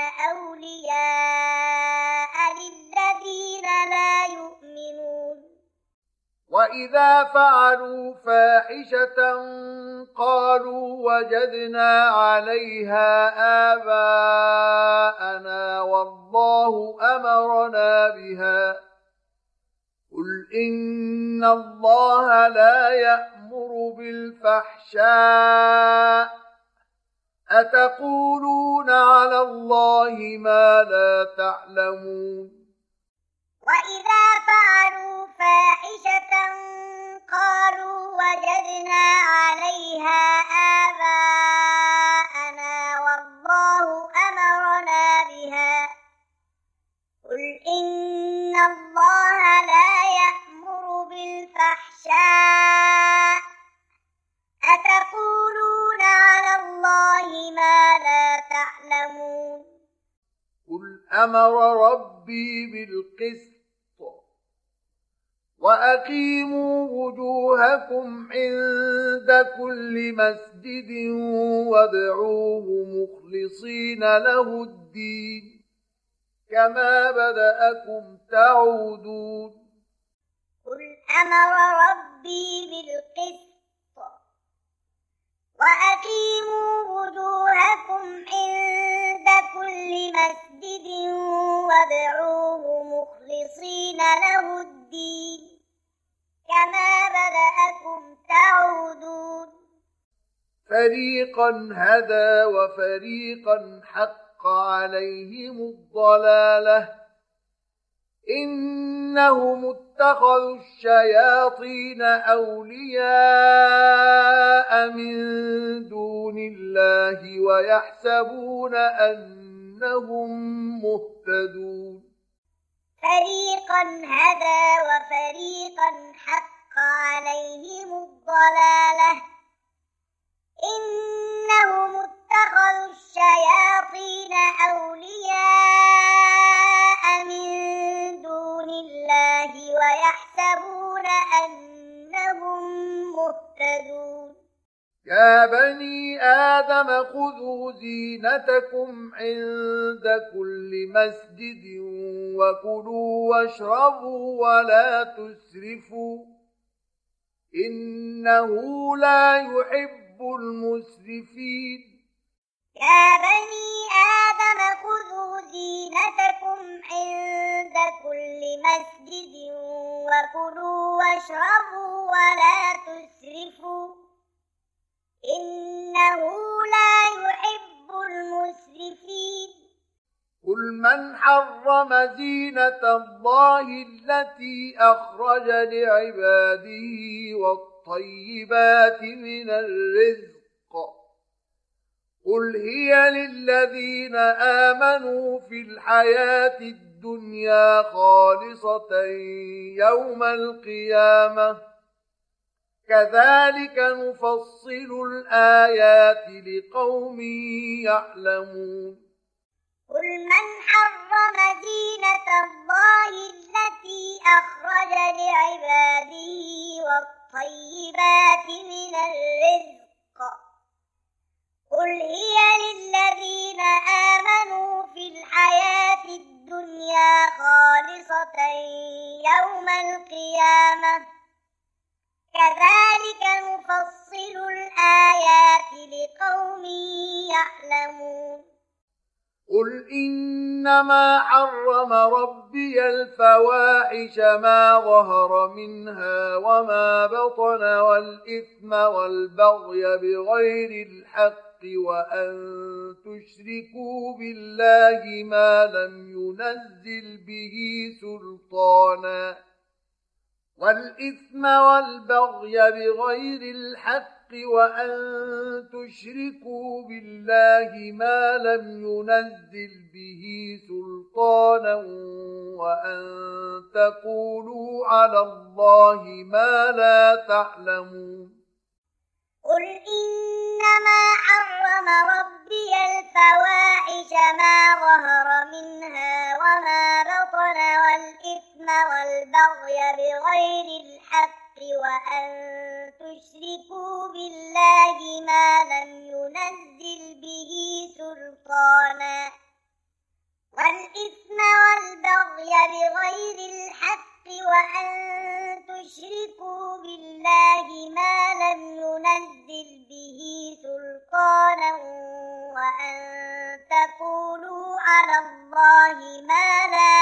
أولياء للذين لا يؤمنون وإذا فعلوا فاحشة قالوا وجدنا عليها آباءنا والله أمرنا بها قل إن الله لا يأمر يأمر بالفحشاء أتقولون على الله ما لا تعلمون وإذا فعلوا فاحشة قالوا وجدنا عليها آباءنا والله أمرنا بها قل إن الله لا يأمر بالفحشاء أتقولون على الله ما لا تعلمون قل أمر ربي بالقسط وأقيموا وجوهكم عند كل مسجد وادعوه مخلصين له الدين كما بدأكم تعودون قل أمر ربي بالقسط وأقيموا وجوهكم عند كل مسجد وادعوه مخلصين له الدين كما بدأكم تعودون فريقا هدى وفريقا حق عليهم الضلالة إنهم اتخذوا الشياطين أولياء من دون الله ويحسبون أنهم مهتدون فريقا هدى وفريقا حق عليهم الضلالة إنهم اتخذوا الشياطين أولياء من دون الله ويحسبون أنهم مهتدون يا بني آدم خذوا زينتكم عند كل مسجد وكلوا واشربوا ولا تسرفوا إنه لا يحب المسرفين يا بني آدم خذوا زينتكم عند كل مسجد وكلوا واشربوا ولا تسرفوا إنه لا يحب المسرفين قل من حرم زينة الله التي أخرج لعباده والطيبات من الرزق قل هي للذين آمنوا في الحياة الدنيا خالصة يوم القيامة كذلك نفصل الآيات لقوم يعلمون قل من حرم زينة الله التي أخرج لعباده والطيبات من الرزق قل هي للذين آمنوا في الحياة الدنيا خالصة يوم القيامة كذلك نفصل الآيات لقوم يعلمون قل إنما حرم ربي الفواحش ما ظهر منها وما بطن والإثم والبغي بغير الحق وأن تشركوا بالله ما لم ينزل به سلطانا والإثم والبغي بغير الحق وأن تشركوا بالله ما لم ينزل به سلطانا وأن تقولوا على الله ما لا تعلمون قل إنما حرم ربي الفواحش ما ظهر منها وما بطن والإثم والبغي بغير الحق وأن تشركوا بالله ما لم ينزل به سلطانا والإثم والبغي بغير الحق وأن تشركوا بالله ما لم ينزل به سلطانا وأن تقولوا على الله ما لا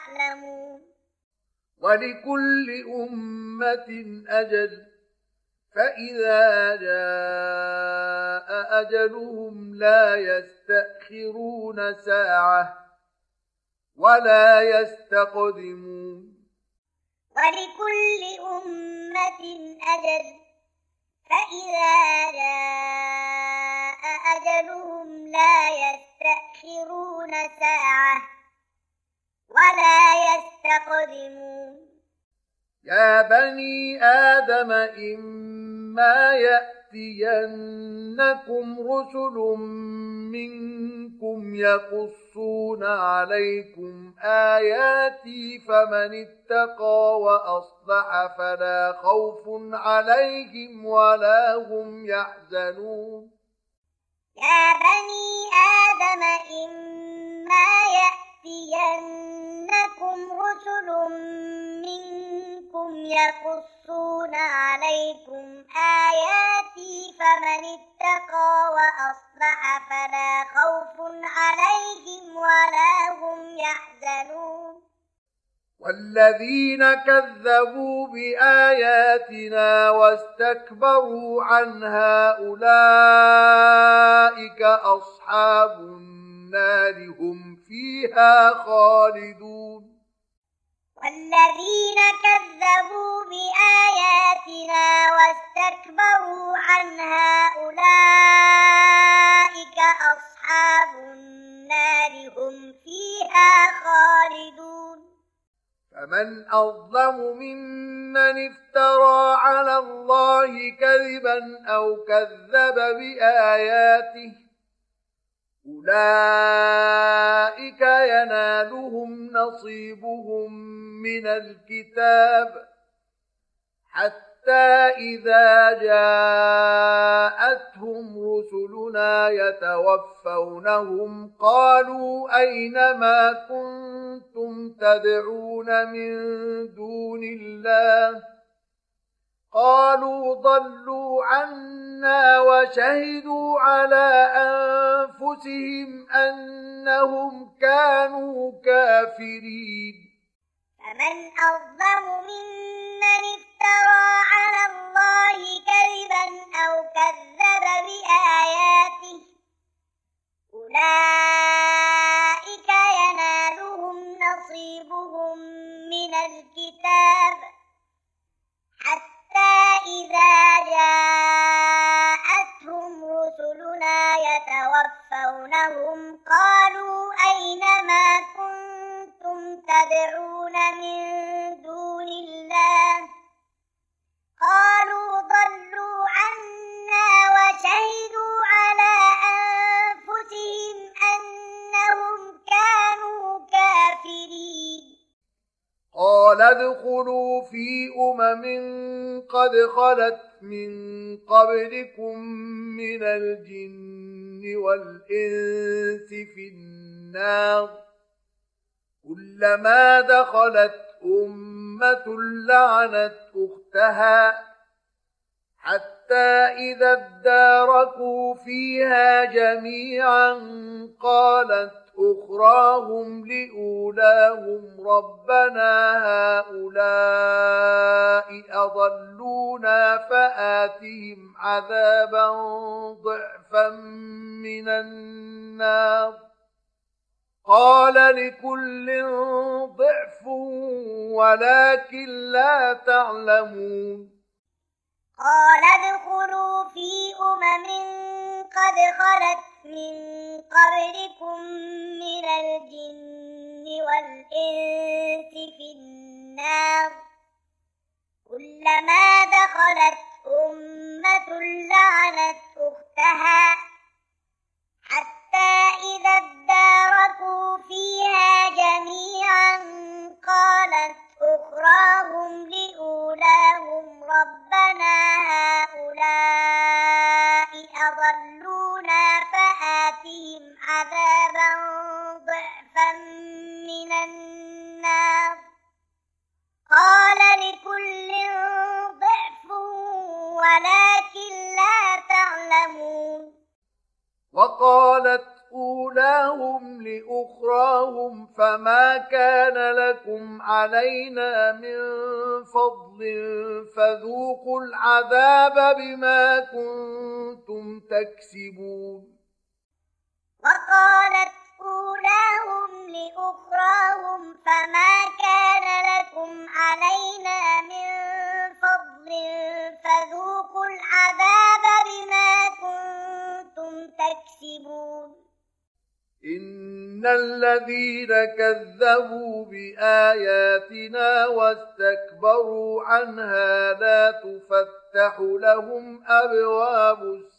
تعلمون ولكل أمة أجل فإذا جاء أجلهم لا يستأخرون ساعة ولا يستقدمون. ولكل أمة أجل فإذا جاء أجلهم لا يستأخرون ساعة ولا يستقدمون. يا بني آدم إما يأتينكم رسل منكم يقصون عليكم آياتي فمن اتقى وأصلح فلا خوف عليهم ولا هم يحزنون. يا بني آدم إما يأتينكم رسل منكم يقصون عليكم آياتي فمن اتقى وأصلح فلا خوف عليهم ولا هم يحزنون. والذين كذبوا بآياتنا واستكبروا عنها أولئك أصحاب النار هم فيها خالدون. والذين كذبوا بآياتنا واستكبروا عنها أولئك أصحاب النار هم فيها خالدون. فمن أظلم ممن افترى على الله كذبا أو كذب بآياته أولئك ينالهم نصيبهم من الكتاب حتى إذا جاءتهم رسلنا يتوفونهم قالوا أين ما كنتم تدعون من دون الله قالوا ضلوا عنا وشهدوا على أنفسهم أنهم كانوا كافرين. فمن أظلم ممن افترى على الله كذبا أو كذب بآياته أولئك ينالهم نصيبهم من الكتاب حتى إذا جاءتهم رسلنا يتوفونهم قالوا أين ما كنتم تدعون من دون الله قالوا ضلوا عنا وشهدوا على أنفسهم أنهم كانوا كافرين. قال ادخلوا في أمم قد خلت من قبلكم من الجن والإنس في النار كلما دخلت أمة لعنت أختها حتى إذا اداركوا فيها جميعا قالت أخراهم لأولاهم ربنا هؤلاء أضلونا فآتهم عذابا ضعفا من النار قال لكل ضعف ولكن لا تعلمون. قال ادخلوا في أمم قد خلت من قبلكم من الجن والإنس في النار كلما دخلت أمة لعنت أختها حتى إذا اداركوا فيها جميعا قالت أخراهم لأولاهم ربنا هؤلاء أضلونا فآتهم عذابا ضعفا من النار كان لكم علينا من فضل فذوقوا العذاب بما كنتم تكسبون. وقالت أولاهم لأخراهم فما كان لكم علينا من فضل فذوقوا العذاب بما كنتم تكسبون. إن الذين كذبوا بآياتنا واستكبروا عنها لا تفتح لهم أبواب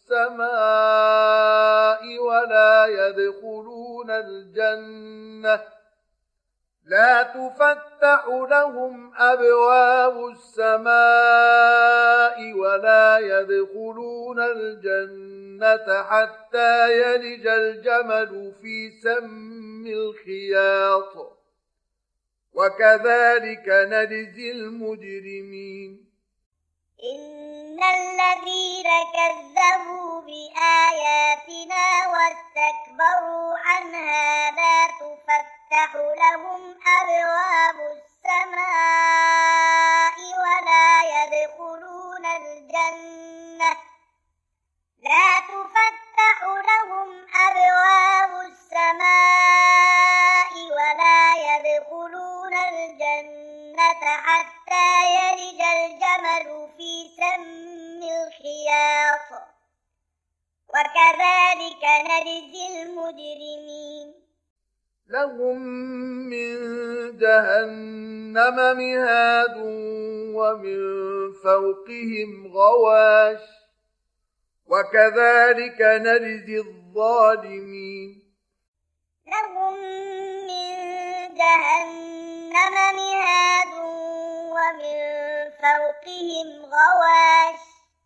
السماء ولا يدخلون الجنة لا تفتح لهم أبواب السماء ولا يدخلون الجنة حتى يلج الجمل في سم الخياط وكذلك نجزي المجرمين. إن الذين كذبوا بآياتنا واستكبروا عنها لا تفتح لهم أبواب السماء ولا يدخلون الجنة لا تفتح لهم أبواب السماء ولا يدخلون الجنة حتى يلج الجمل في سم الخياط وكذلك نجزي المجرمين. لهم من جهنم مهاد ومن فوقهم غواش وكذلك نجزي الظالمين. لهم من جهنم مهاد ومن فوقهم غواش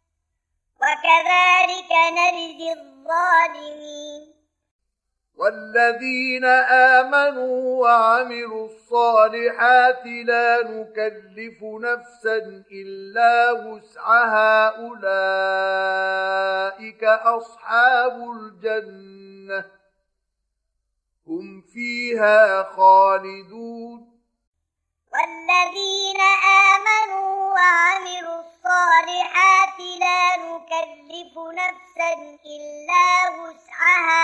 وكذلك نجزي الظالمين. والذين آمنوا وعملوا الصالحات لا نكلف نفسا إلا وسعها أولئك أصحاب الجنة هم فيها خالدون. والذين آمنوا وعملوا الصالحات لا نكلف نفسا إلا وسعها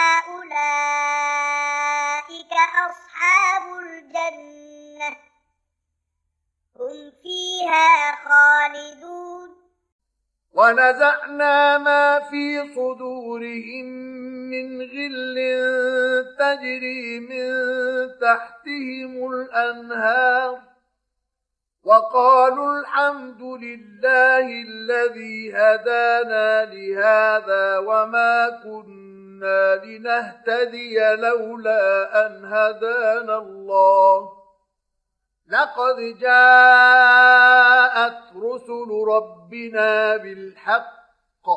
أولئك أصحاب الجنة هم فيها خالدون. ونزعنا ما في صدورهم من غل تجري من تحتهم الأنهار وقالوا الحمد لله الذي هدانا لهذا وما كنا لنهتدي لولا أن هدانا الله لقد جاءت رسل ربنا بالحق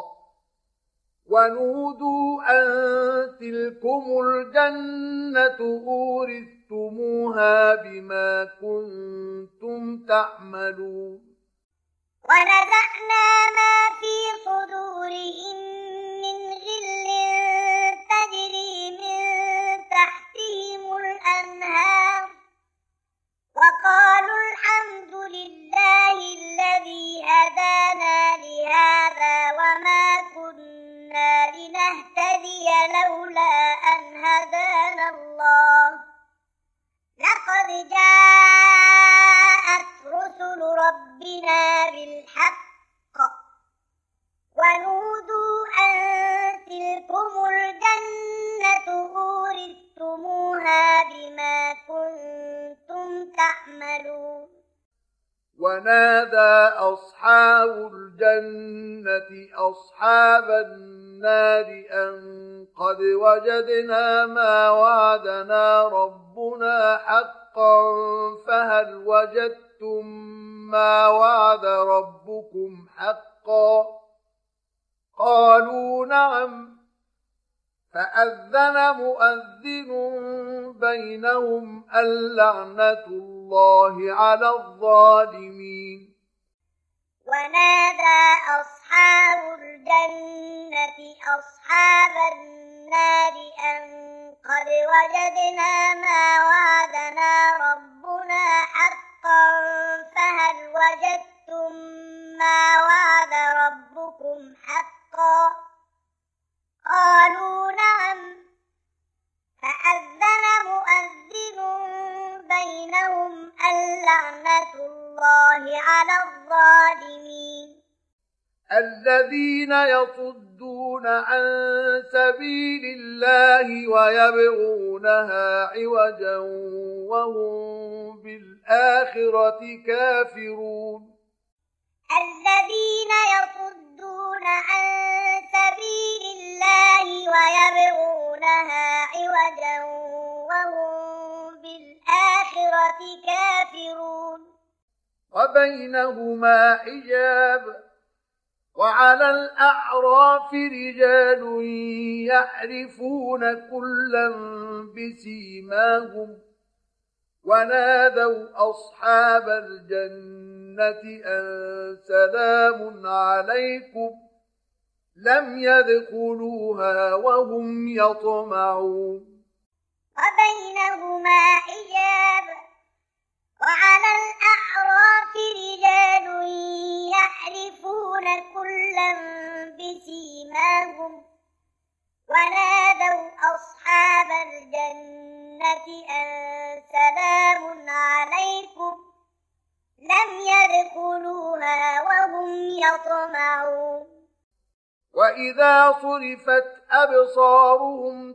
ونودوا أن تلكم الجنة أورثتموها بما كنتم تعملون. ونزعنا ما في صدورهم من غل تجري من تحتهم الأنهار وقالوا الحمد لله الذي هدانا لهذا وما كنا لنهتدي لولا أن هدانا الله لقد جاءت رسل ربنا بالحق ونودوا أن تلكم الجنة أورثتموها بما كنتم تعملون. ونادى أصحاب الجنة أصحاب النار أن قد وجدنا ما وعدنا ربنا حقا فهل وجدتم ما وعد ربكم حقا قالوا نعم فأذن مؤذن بينهم اللعنة الله على الظالمين. ونادى أصحاب الجنة أصحاب النار أن قد وجدنا ما وعدنا ربنا حقا فهل وجدتم ما وعد ربكم حقا قالوا نعم فأذن مؤذن بينهم اللعنة الله على الظالمين الذين يصدون عن سبيل الله ويبغونها عوجا وهم بالآخرة كافرون الذين يصدون عن سبيل الله ويبغونها عوجا وهم بالآخرة كافرون وبينهما حجاب وعلى الأعراف رجال يعرفون كلا بسيماهم ونادوا أصحاب الجنة أن سلام عليكم لم يدخلوها وهم يطمعون وبينهما حجاب وعلى الأعراف رجال يعرفون كلا بسيماهم ونادوا أصحاب الجنة أن سلام عليكم لم يدخلوها وهم يطمعون وإذا صرفت أبصارهم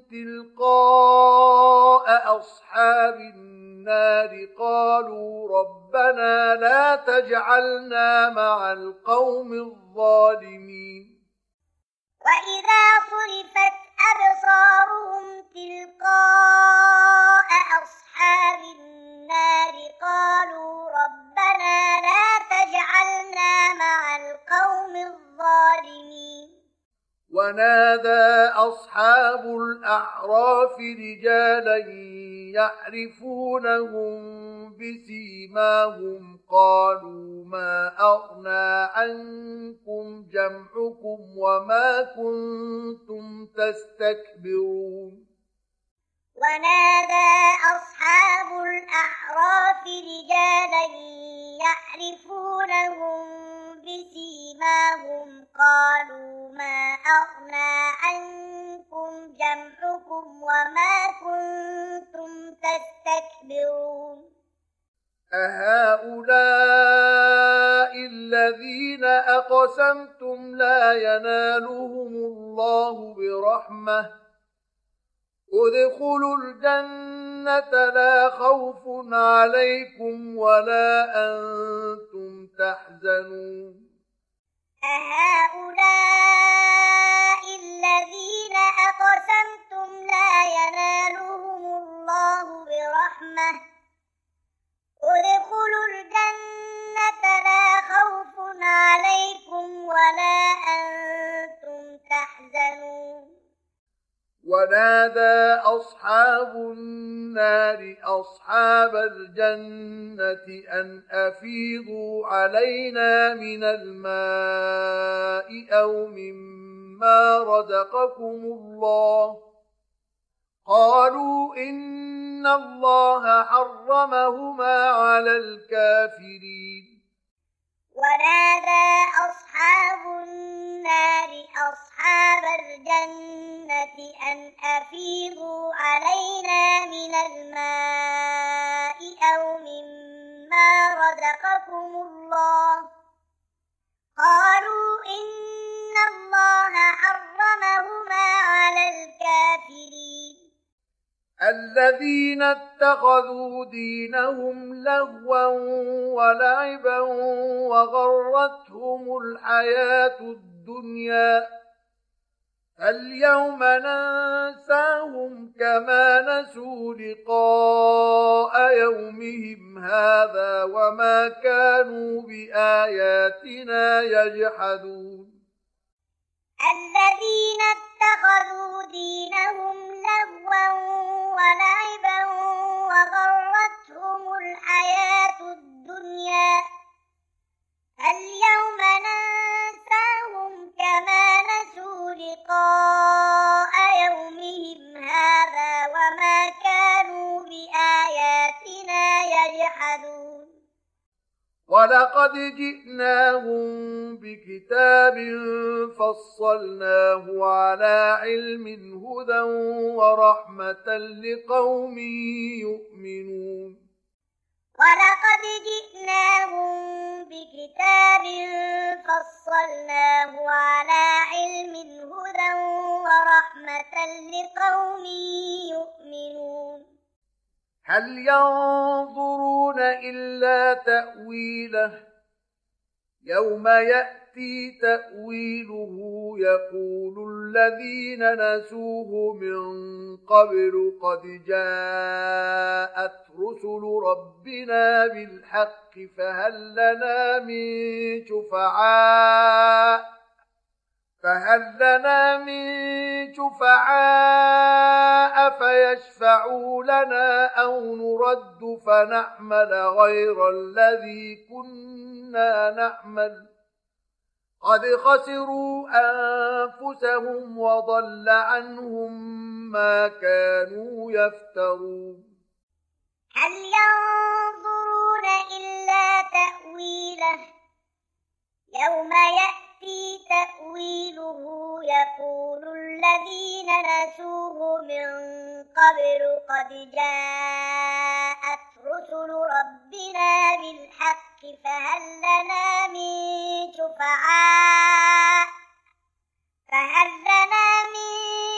تلقاء أصحاب النار قالوا ربنا لا تجعلنا مع القوم الظالمين وإذا صرفت أبصارهم تلقاء أصحاب النار قالوا ربنا لا تجعلنا مع القوم الظالمين ونادى أصحاب الأعراف رجالا يعرفونهم بسيماهم قالوا ما أغنى عنكم جمعكم وما كنتم تستكبرون ونادى أصحاب الأعراف رجالا يعرفونهم بسيماهم قالوا ما أغنى عنكم جمعكم وما كنتم تستكبرون أهؤلاء الذين أقسمتم لا ينالهم الله برحمة ادخلوا الجنة لا خوف عليكم ولا أنتم تحزنون أهؤلاء الذين أقسمتم لا ينالهم الله برحمة ادخلوا الجنة لا خوف عليكم ولا أنتم تحزنون ونادى أصحاب النار أصحاب الجنة أن أفيضوا علينا من الماء أو مما رزقكم الله قالوا إن الله حرمهما على الكافرين ونادى أصحاب النار أصحاب الجنة أن أفيضوا علينا من الماء أو مما رزقكم الله قالوا إن الله حرمهما على الكافرين الذين اتخذوا دينهم لهوا ولعبا وغرتهم الحياة الدنيا اليوم ننساهم كما نسوا لقاء يومهم هذا وما كانوا بآياتنا يجحدون الذين اتخذوا دينهم لهوا ولعبا وغرتهم الحياة الدنيا اليوم يشهدون ولقد جئناهم بكتاب فصلناه على علم هدى ورحمة لقوم يؤمنون ولقد جئناهم بكتاب فصلناه على علم هدى ورحمة لقوم يؤمنون هل ينظرون إلا تأويله يوم يأتي تأويله يقول الذين نسوه من قبل قد جاءت رسل ربنا بالحق فهل لنا من شفعاء فهل لنا من شفعاء فيشفعوا لنا أو نرد فنعمل غير الذي كنا نعمل قد خسروا أنفسهم وضل عنهم ما كانوا يفترون هل ينظرون إلا تأويله يوم يأتي تأويله يقول الذين نسوه من قبل قد جاءت رسل ربنا بالحق فهل لنا من شفعاء فهل لنا من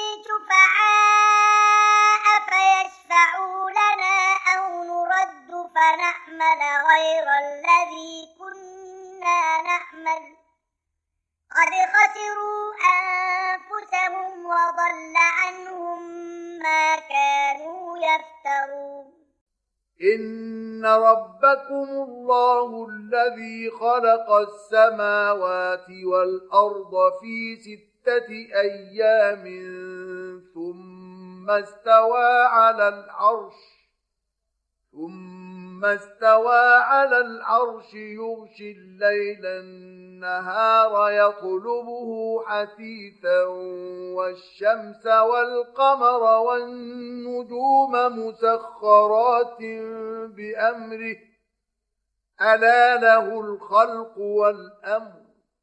شفعاء فيشفعوا لنا أو نرد فنعمل غير الذي كنا نعمل قد خسروا أنفسهم وضل عنهم ما كانوا يفترون إن ربكم الله الذي خلق السماوات والأرض في ستة أيام ثم استوى على العرش ثم استوى على العرش يغشي الليل النهار يطلبه حثيثا والشمس والقمر والنجوم مسخرات بأمره ألا له الخلق والأمر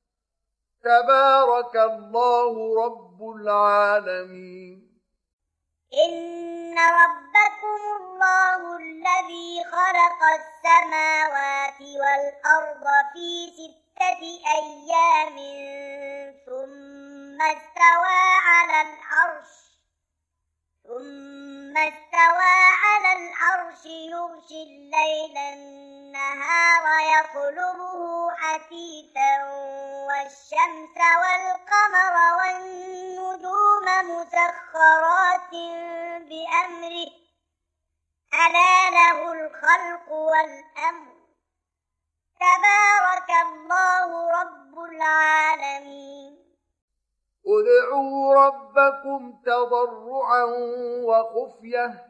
تبارك الله رب العالمين إن ربكم الله الذي خلق السماوات والأرض في ستة أيام ثم استوى على العرش ثم استوى على العرش يغشي الليل النهار يطلبه حثيثا والشمس والقمر والنجوم مسخرات بأمره ألا له الخلق والأمر تبارك الله رب العالمين ادعوا ربكم تضرعا وخفية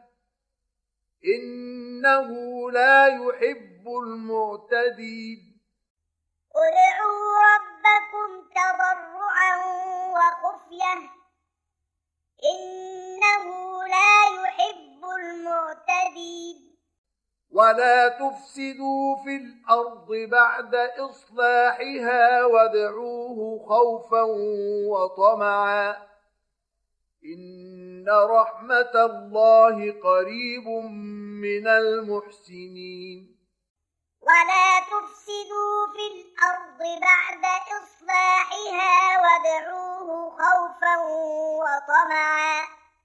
إنه لا يحب المعتدين ادعوا ربكم تضرعا وخفية إنه لا يحب المعتدين ولا تفسدوا في الأرض بعد إصلاحها وادعوه خوفا وطمعا إن رحمة الله قريب من المحسنين ولا تفسدوا في الأرض بعد إصلاحها وادعوه خوفا وطمعا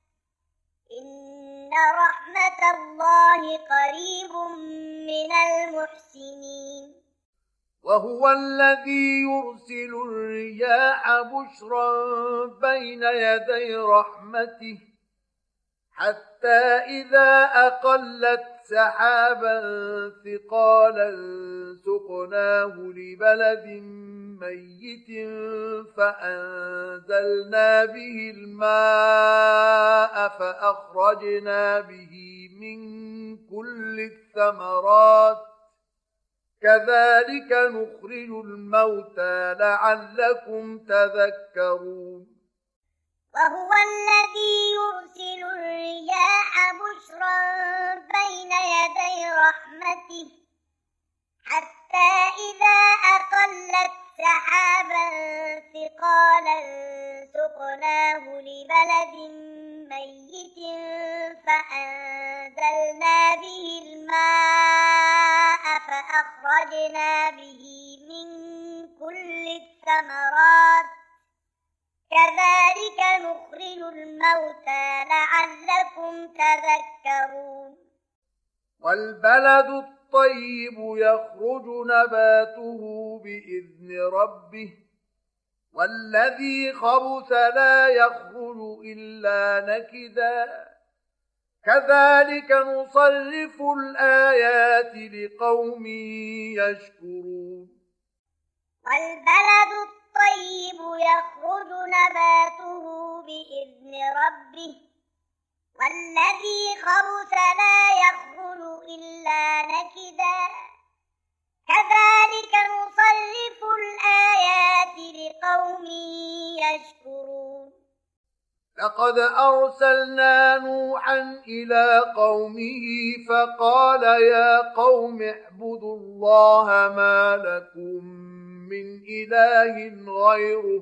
إن رحمة الله قريب من المحسنين وهو الذي يرسل الرياح بشرا بين يدي رحمته حتى إذا أقلت سحابا ثقالا سقناه لبلد ميت فأنزلنا به الماء فأخرجنا به من كل الثمرات كذلك نخرج الموتى لعلكم تذكرون وهو الذي يرسل الرياح بشرا بين يدي رحمته حتى إذا أقلت سحابا ثقالا سقناه لبلد ميت فأنزلنا به الماء فأخرجنا به من كل الثمرات كذلك نخرج الموتى لعلكم تذكرون. والبلد الطيب يخرج نباته بإذن ربه والذي خبث لا يخرج إلا نكدا كذلك نصرف الآيات لقوم يشكرون. والبلد الطيب يخرج نباته بإذن ربه والذي خبث لا يخرج إلا نكدا كذلك نصرف الآيات لقوم يشكرون. لقد أرسلنا نوحا إلى قومه فقال يا قوم اعبدوا الله ما لكم من إله غيره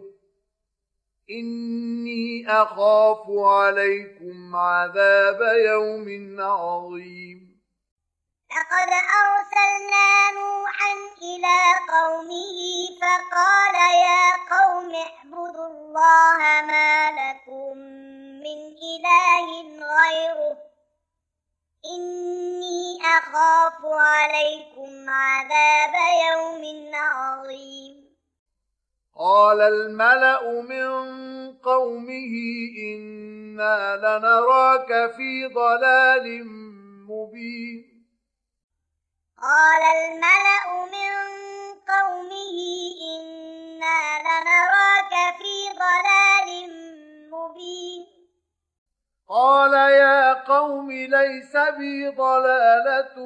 إني أخاف عليكم عذاب يوم عظيم. لقد أرسلنا نوحا إلى قومه فقال يا قوم اعبدوا الله ما لكم من إله غيره إني أخاف عليكم عذاب يوم عظيم. قال الملأ من قومه إنا لنراك في ضلال مبين. قال الملأ من قومه إنا لنراك في ضلال مبين. قال يا قوم ليس بي ضلالة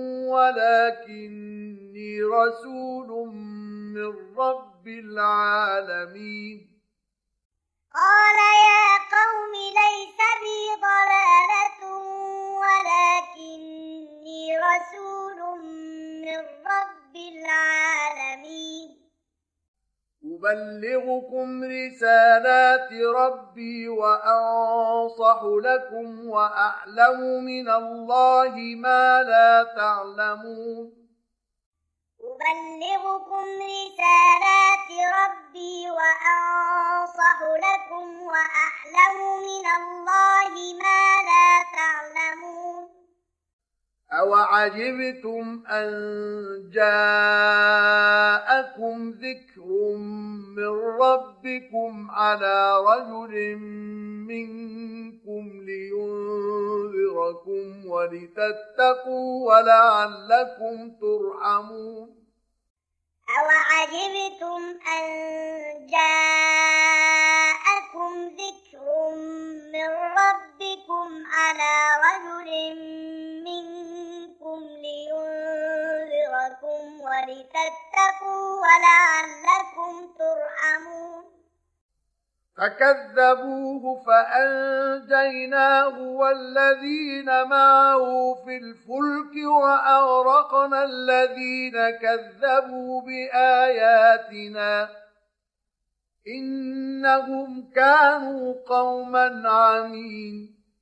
ولكني رسول من رب العالمين. قال يا قوم ليس بي ضلالة ولكني رسول من رب العالمين. أبلغكم رسالات ربي وأنصح لكم وأعلم من الله ما لا تعلمون. أبلغكم رسالات ربي وأنصح لكم وأعلم من الله ما لا تعلمون. أوعجبتم أن جاءكم ذكر من ربكم على رجل منكم لينذركم ولتتقوا ولعلكم ترحمون. أوعجبتم أن جاءكم ذكر من ربكم على رجل منكم لينذركم ولتتقوا ولعلكم ترحمون. فكذبوه فأنجيناه والذين معه في الفلك وأغرقنا الذين كذبوا بآياتنا إنهم كانوا قوما عمين.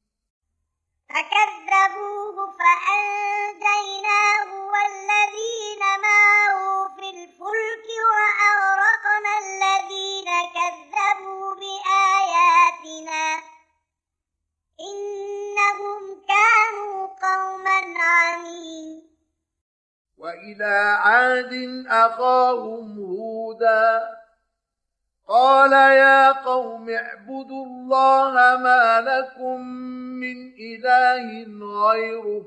فكذبوه فأنجيناه والذين معه في الفلك وأغرقنا الذين كذبوا بآياتنا إنهم كانوا قوما عمين. وإلى عاد أخاهم هودا قال يا قوم اعبدوا الله ما لكم من إله غيره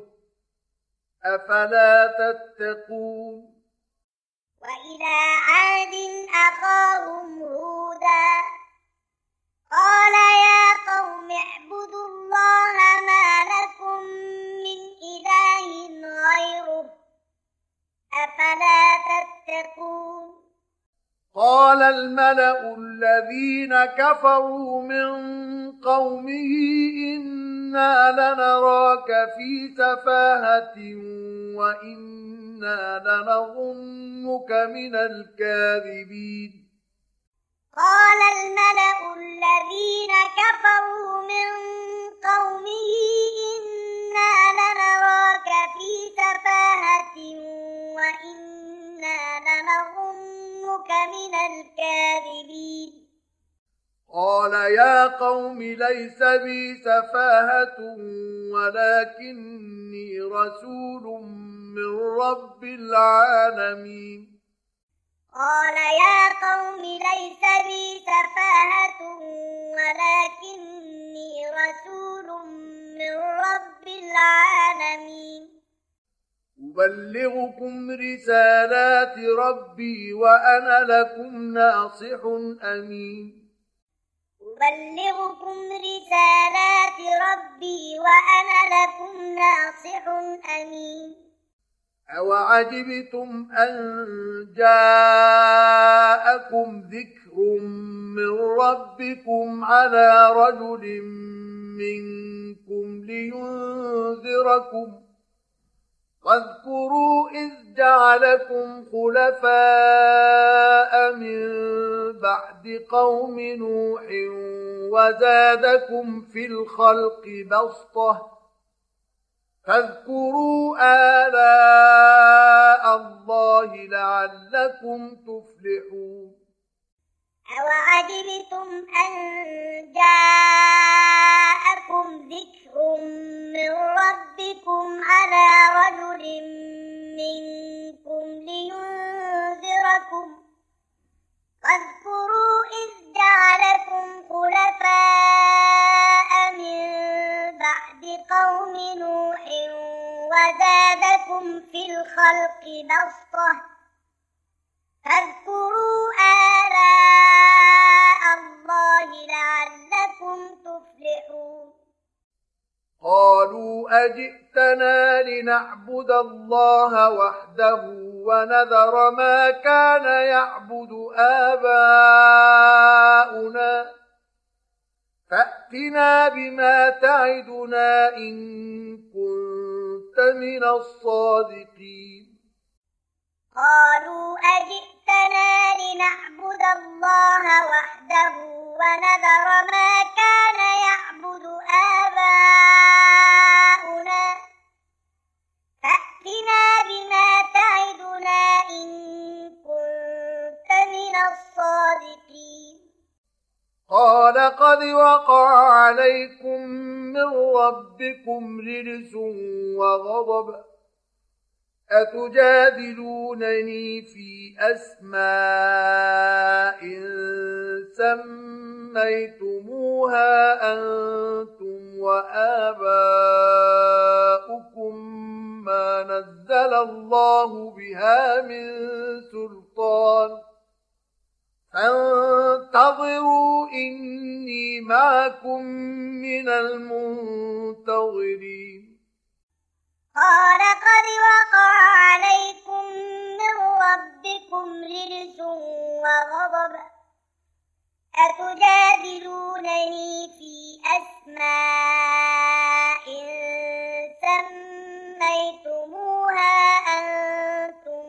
أفلا تتقون. وإلى عاد أخاهم هودا قال يا قوم اعبدوا الله ما لكم من إله غيره أفلا تتقون. قال الملأ الذين كفروا من قومه إنا لنراك في سفاهة وإنا إنا لنظنك من الكاذبين قال الملأ الذين كفروا من قومه إنا لنراك في سفاهة وإنا لنظنك من الكاذبين قال يا قوم ليس بي سفاهة ولكني رسول من رب العالمين قال يا قوم ليس بي سفاهة ولكني رسول من رب العالمين أبلغكم رسالات ربي وأنا لكم ناصح أمين أبلغكم رسالات ربي وأنا لكم ناصح أمين أوعجبتم أن جاءكم ذكر من ربكم على رجل منكم لينذركم واذكروا إذ جعلكم خلفاء من بعد قوم نوح وزادكم في الخلق بسطة فاذكروا آلاء الله لعلكم تفلحون أوعجبتم أن جاءكم ذكر من ربكم على رجل منكم لينذركم واذكروا إذ جعلكم خلفاء من بعد قوم نوح وزادكم في الخلق بسطة فاذكروا آلاء الله لعلكم تفلحون قالوا أجئتنا لنعبد الله وحده ونذر ما كان يعبد آباؤنا فأتنا بما تعدنا إن كنت من الصادقين قالوا أجئتنا لنعبد الله وحده ونذر ما كان يعبد آباؤنا فأتنا بما تعدنا إن كنت من الصادقين قال قد وقع عليكم من ربكم رجس وغضب أتجادلونني في أسماء سميتموها أنتم وآباؤكم ما نزل الله بها من سلطان فانتظروا إني معكم من المنتظرين قال قد وقع عليكم من ربكم رجس وغضب أتجادلونني في أسماء سميتموها أنتم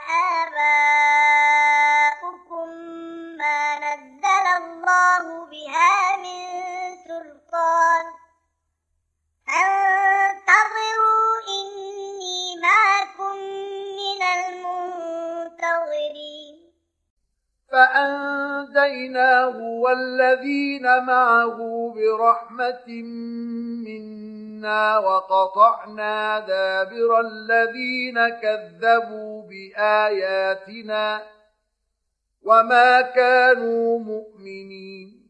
وآباؤكم ما نزل الله بها من سلطان فانتظروا إني معكم من المنتظرين فأنجيناه والذين معه برحمة منا وقطعنا دابر الذين كذبوا بآياتنا وما كانوا مؤمنين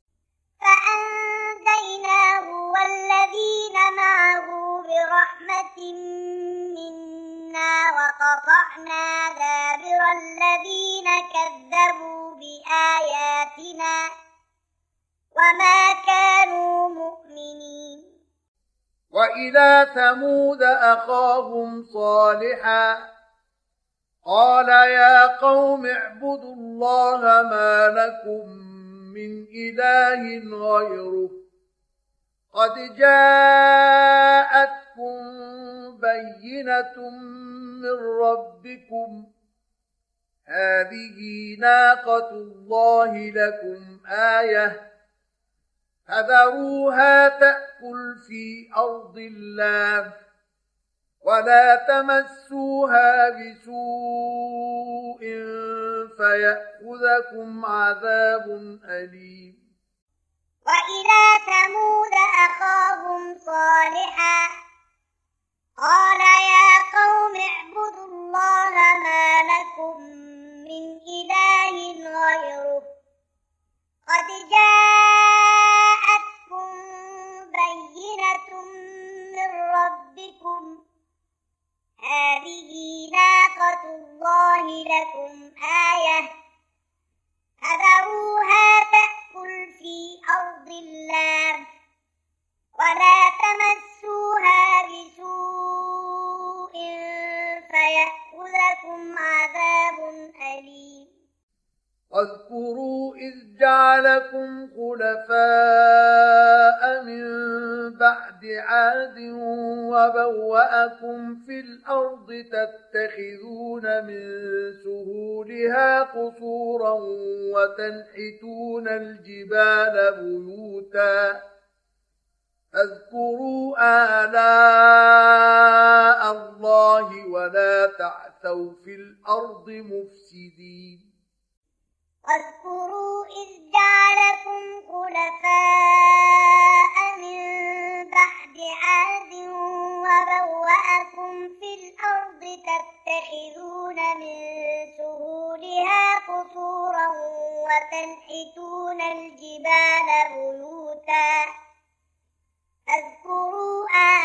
فأنجيناه والذين معه برحمة منا وقطعنا دابر الذين كذبوا بآياتنا وما كانوا مؤمنين وإلى ثمود أخاهم صالحا قال يا قوم اعبدوا الله ما لكم من إله غيره قد جاءتكم بينة من ربكم هذه ناقة الله لكم آية فذروها تأكل في أرض الله ولا تمسوها بسوء فيأخذكم عذاب أليم. وإلى ثمود أخاهم صالحا قال يا قوم اعبدوا الله ما لكم من إله غيره قد جاءتكم بينة من ربكم هذه ناقة الله لكم آية فذروها تأكل في أرض الله ولا تمسوها بسوء فيأخذكم عذاب أليم. واذكروا إذ جعلكم خلفاء من بعد عاد وبوأكم في الأرض تتخذون من سهولها قصورا وتنحتون الجبال بيوتا فاذكروا آلاء الله ولا تعثوا في الأرض مفسدين. واذكروا إذ جعلكم خلفاء من بعد عاد وبوأكم في الأرض تتخذون من سهولها قصورا وتنحتون الجبال بيوتا فاذكروا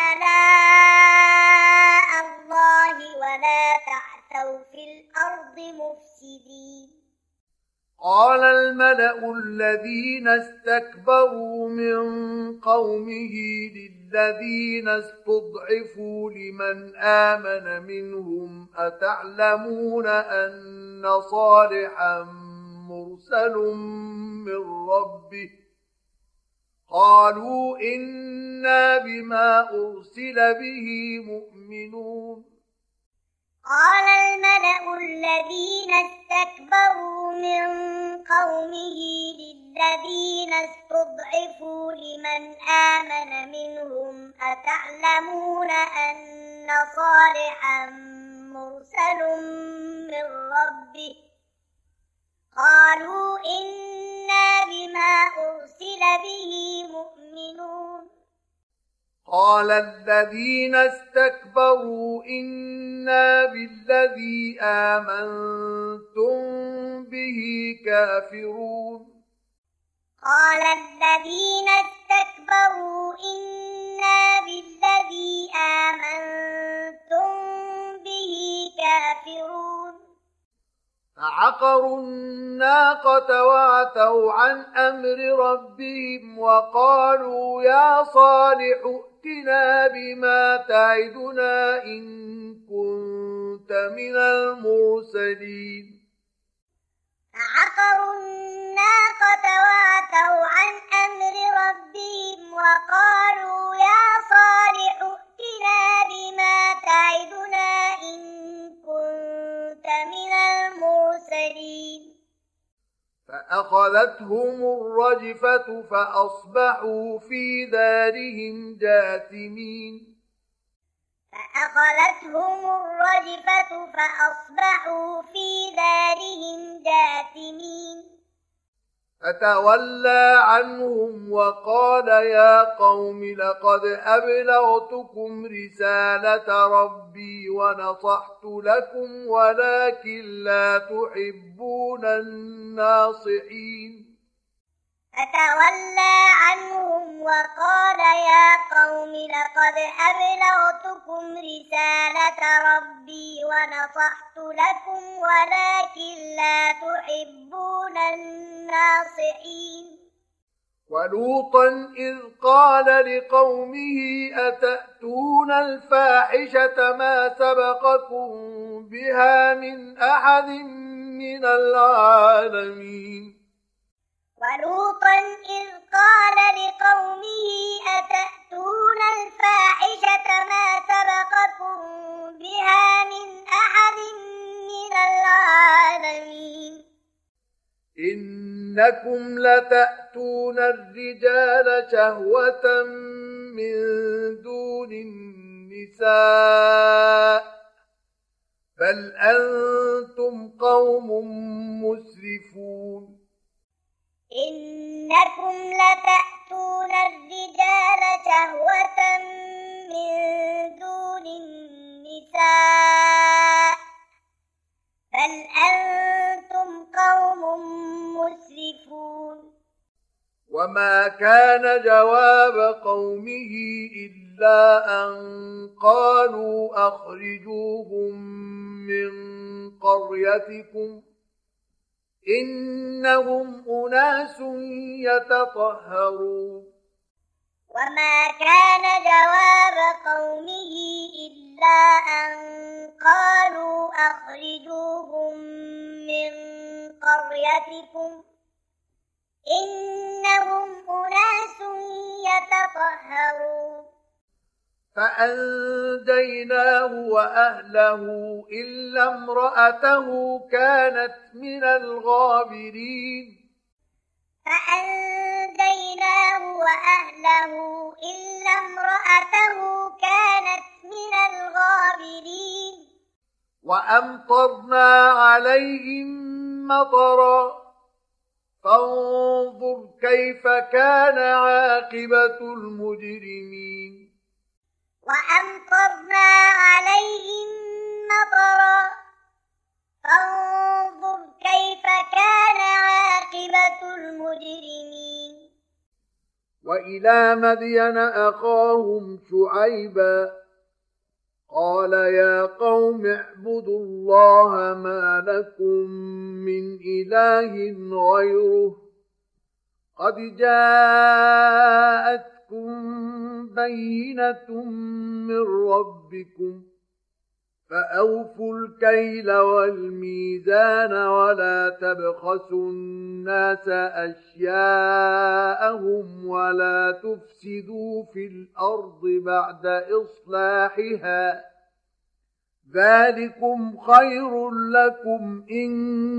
آلاء الله ولا تعثوا في الأرض مفسدين. قال الملأ الذين استكبروا من قومه للذين استضعفوا لمن آمن منهم أتعلمون أن صالحا مرسل من ربه قالوا إنا بما أرسل به مؤمنون. قال الملأ الذين استكبروا من قومه للذين استضعفوا لمن آمن منهم أتعلمون أن صالحا مرسل من ربه قالوا إنا بما أرسل به مؤمنون. قال الذين استكبروا إنا بالذي آمنتم به كافرون. قال الذين استكبروا إنا بالذي آمنتم به كافرون. فعقروا الناقة وعتوا عن أمر ربهم وقالوا يا صالح ائتنا بما تعدنا إن كنت من المرسلين. فعقروا الناقة وعتوا عن أمر ربهم وقالوا يا صالح ائتنا بما تعدنا إن كنت من المرسلين. فأخذتهم الرجفة فأصبحوا في دارهم جاثمين. فأخذتهم الرجفة فأصبحوا في دارهم جاثمين. فتولى عنهم وقال يا قوم لقد أبلغتكم رسالة ربي ونصحت لكم ولكن لا تحبون الناصحين. فتولى عنهم وقال يا قوم لقد أبلغتكم رسالة ربي ونصحت لكم ولكن لا تحبون الناصحين. ولوطا إذ قال لقومه أتأتون الفاحشة ما سبقكم بها من أحد من العالمين. ولوطا إذ قال لقومه أتأتون الفاحشة ما سبقكم بها من أحد من العالمين إنكم لتأتون الرجال شهوة من دون النساء بل أنتم قوم مسرفون إنكم لتأتون الرجال شهوة من دون النساء بل أنتم قوم مسرفون وما كان جواب قومه إلا أن قالوا أخرجوهم من قريتكم إنهم أناس يتطهرون وما كان جواب قومه إلا أن قالوا أخرجوهم من قريتكم إنهم أناس يتطهرون فأنجيناه وأهله إلا امرأته كانت من الغابرين فأنجيناه وأهله إلا امرأته كانت من الغابرين وأمطرنا عليهم مطرا فانظر كيف كان عاقبة المجرمين وأمطرنا عليهم مطرا فانظر كيف كان عاقبة المجرمين وإلى مدين أخاهم شعيبا قال يا قوم اعبدوا الله ما لكم من إله غيره قد جاءتكم بينة من ربكم فأوفوا الكيل والميزان ولا تبخسوا الناس أشياءهم ولا تفسدوا في الأرض بعد إصلاحها ذلكم خير لكم إن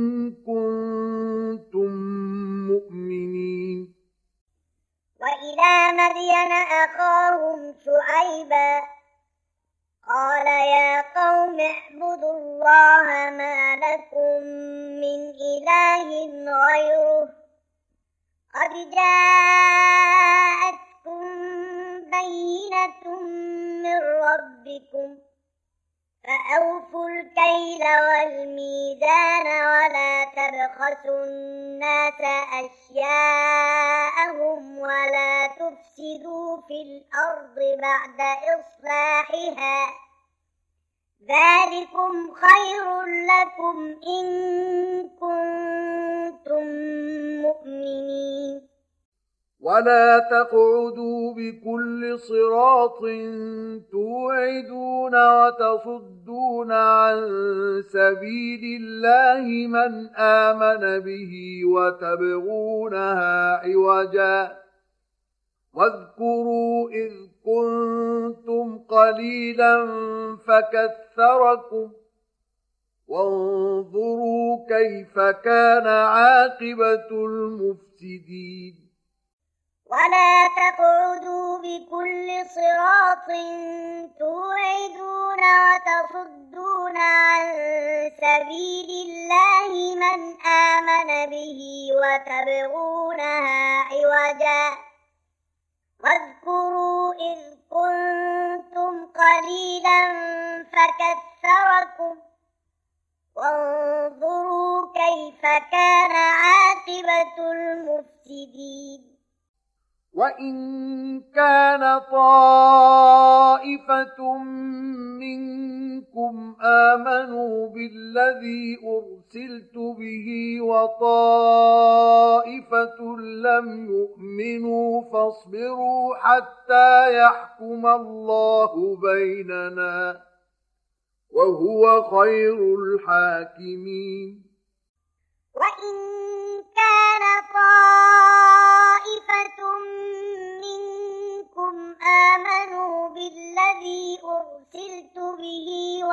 كنتم مؤمنين وإلى مدين أخاهم شعيبا قال يا قوم اعبدوا الله ما لكم من إله غيره قد جاءتكم بينة من ربكم فأوفوا الكيل والميزان ولا تبخسوا الناس أشياءهم ولا تفسدوا في الأرض بعد إصلاحها ذلكم خير لكم إن كنتم مؤمنين ولا تقعدوا بكل صراط توعدون وتصدون عن سبيل الله من آمن به وتبغونها عوجا واذكروا إذ كنتم قليلا فكثركم وانظروا كيف كان عاقبة المفسدين ولا تقعدوا بكل صراط توعدون وتصدون عن سبيل الله من آمن به وتبغونها عوجا واذكروا إذ كنتم قليلا فكثركم وانظروا كيف كان عاقبة المفسدين وإن كان طائفة منكم آمنوا بالذي أرسلت به وطائفة لم يؤمنوا فاصبروا حتى يحكم الله بيننا وهو خير الحاكمين وإن كان طائفة منكم آمنوا بالذي أرسلت به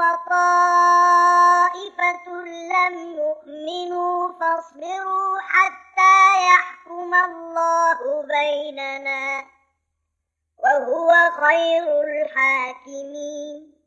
وطائفة لم يؤمنوا فاصبروا حتى يحكم الله بيننا وهو خير الحاكمين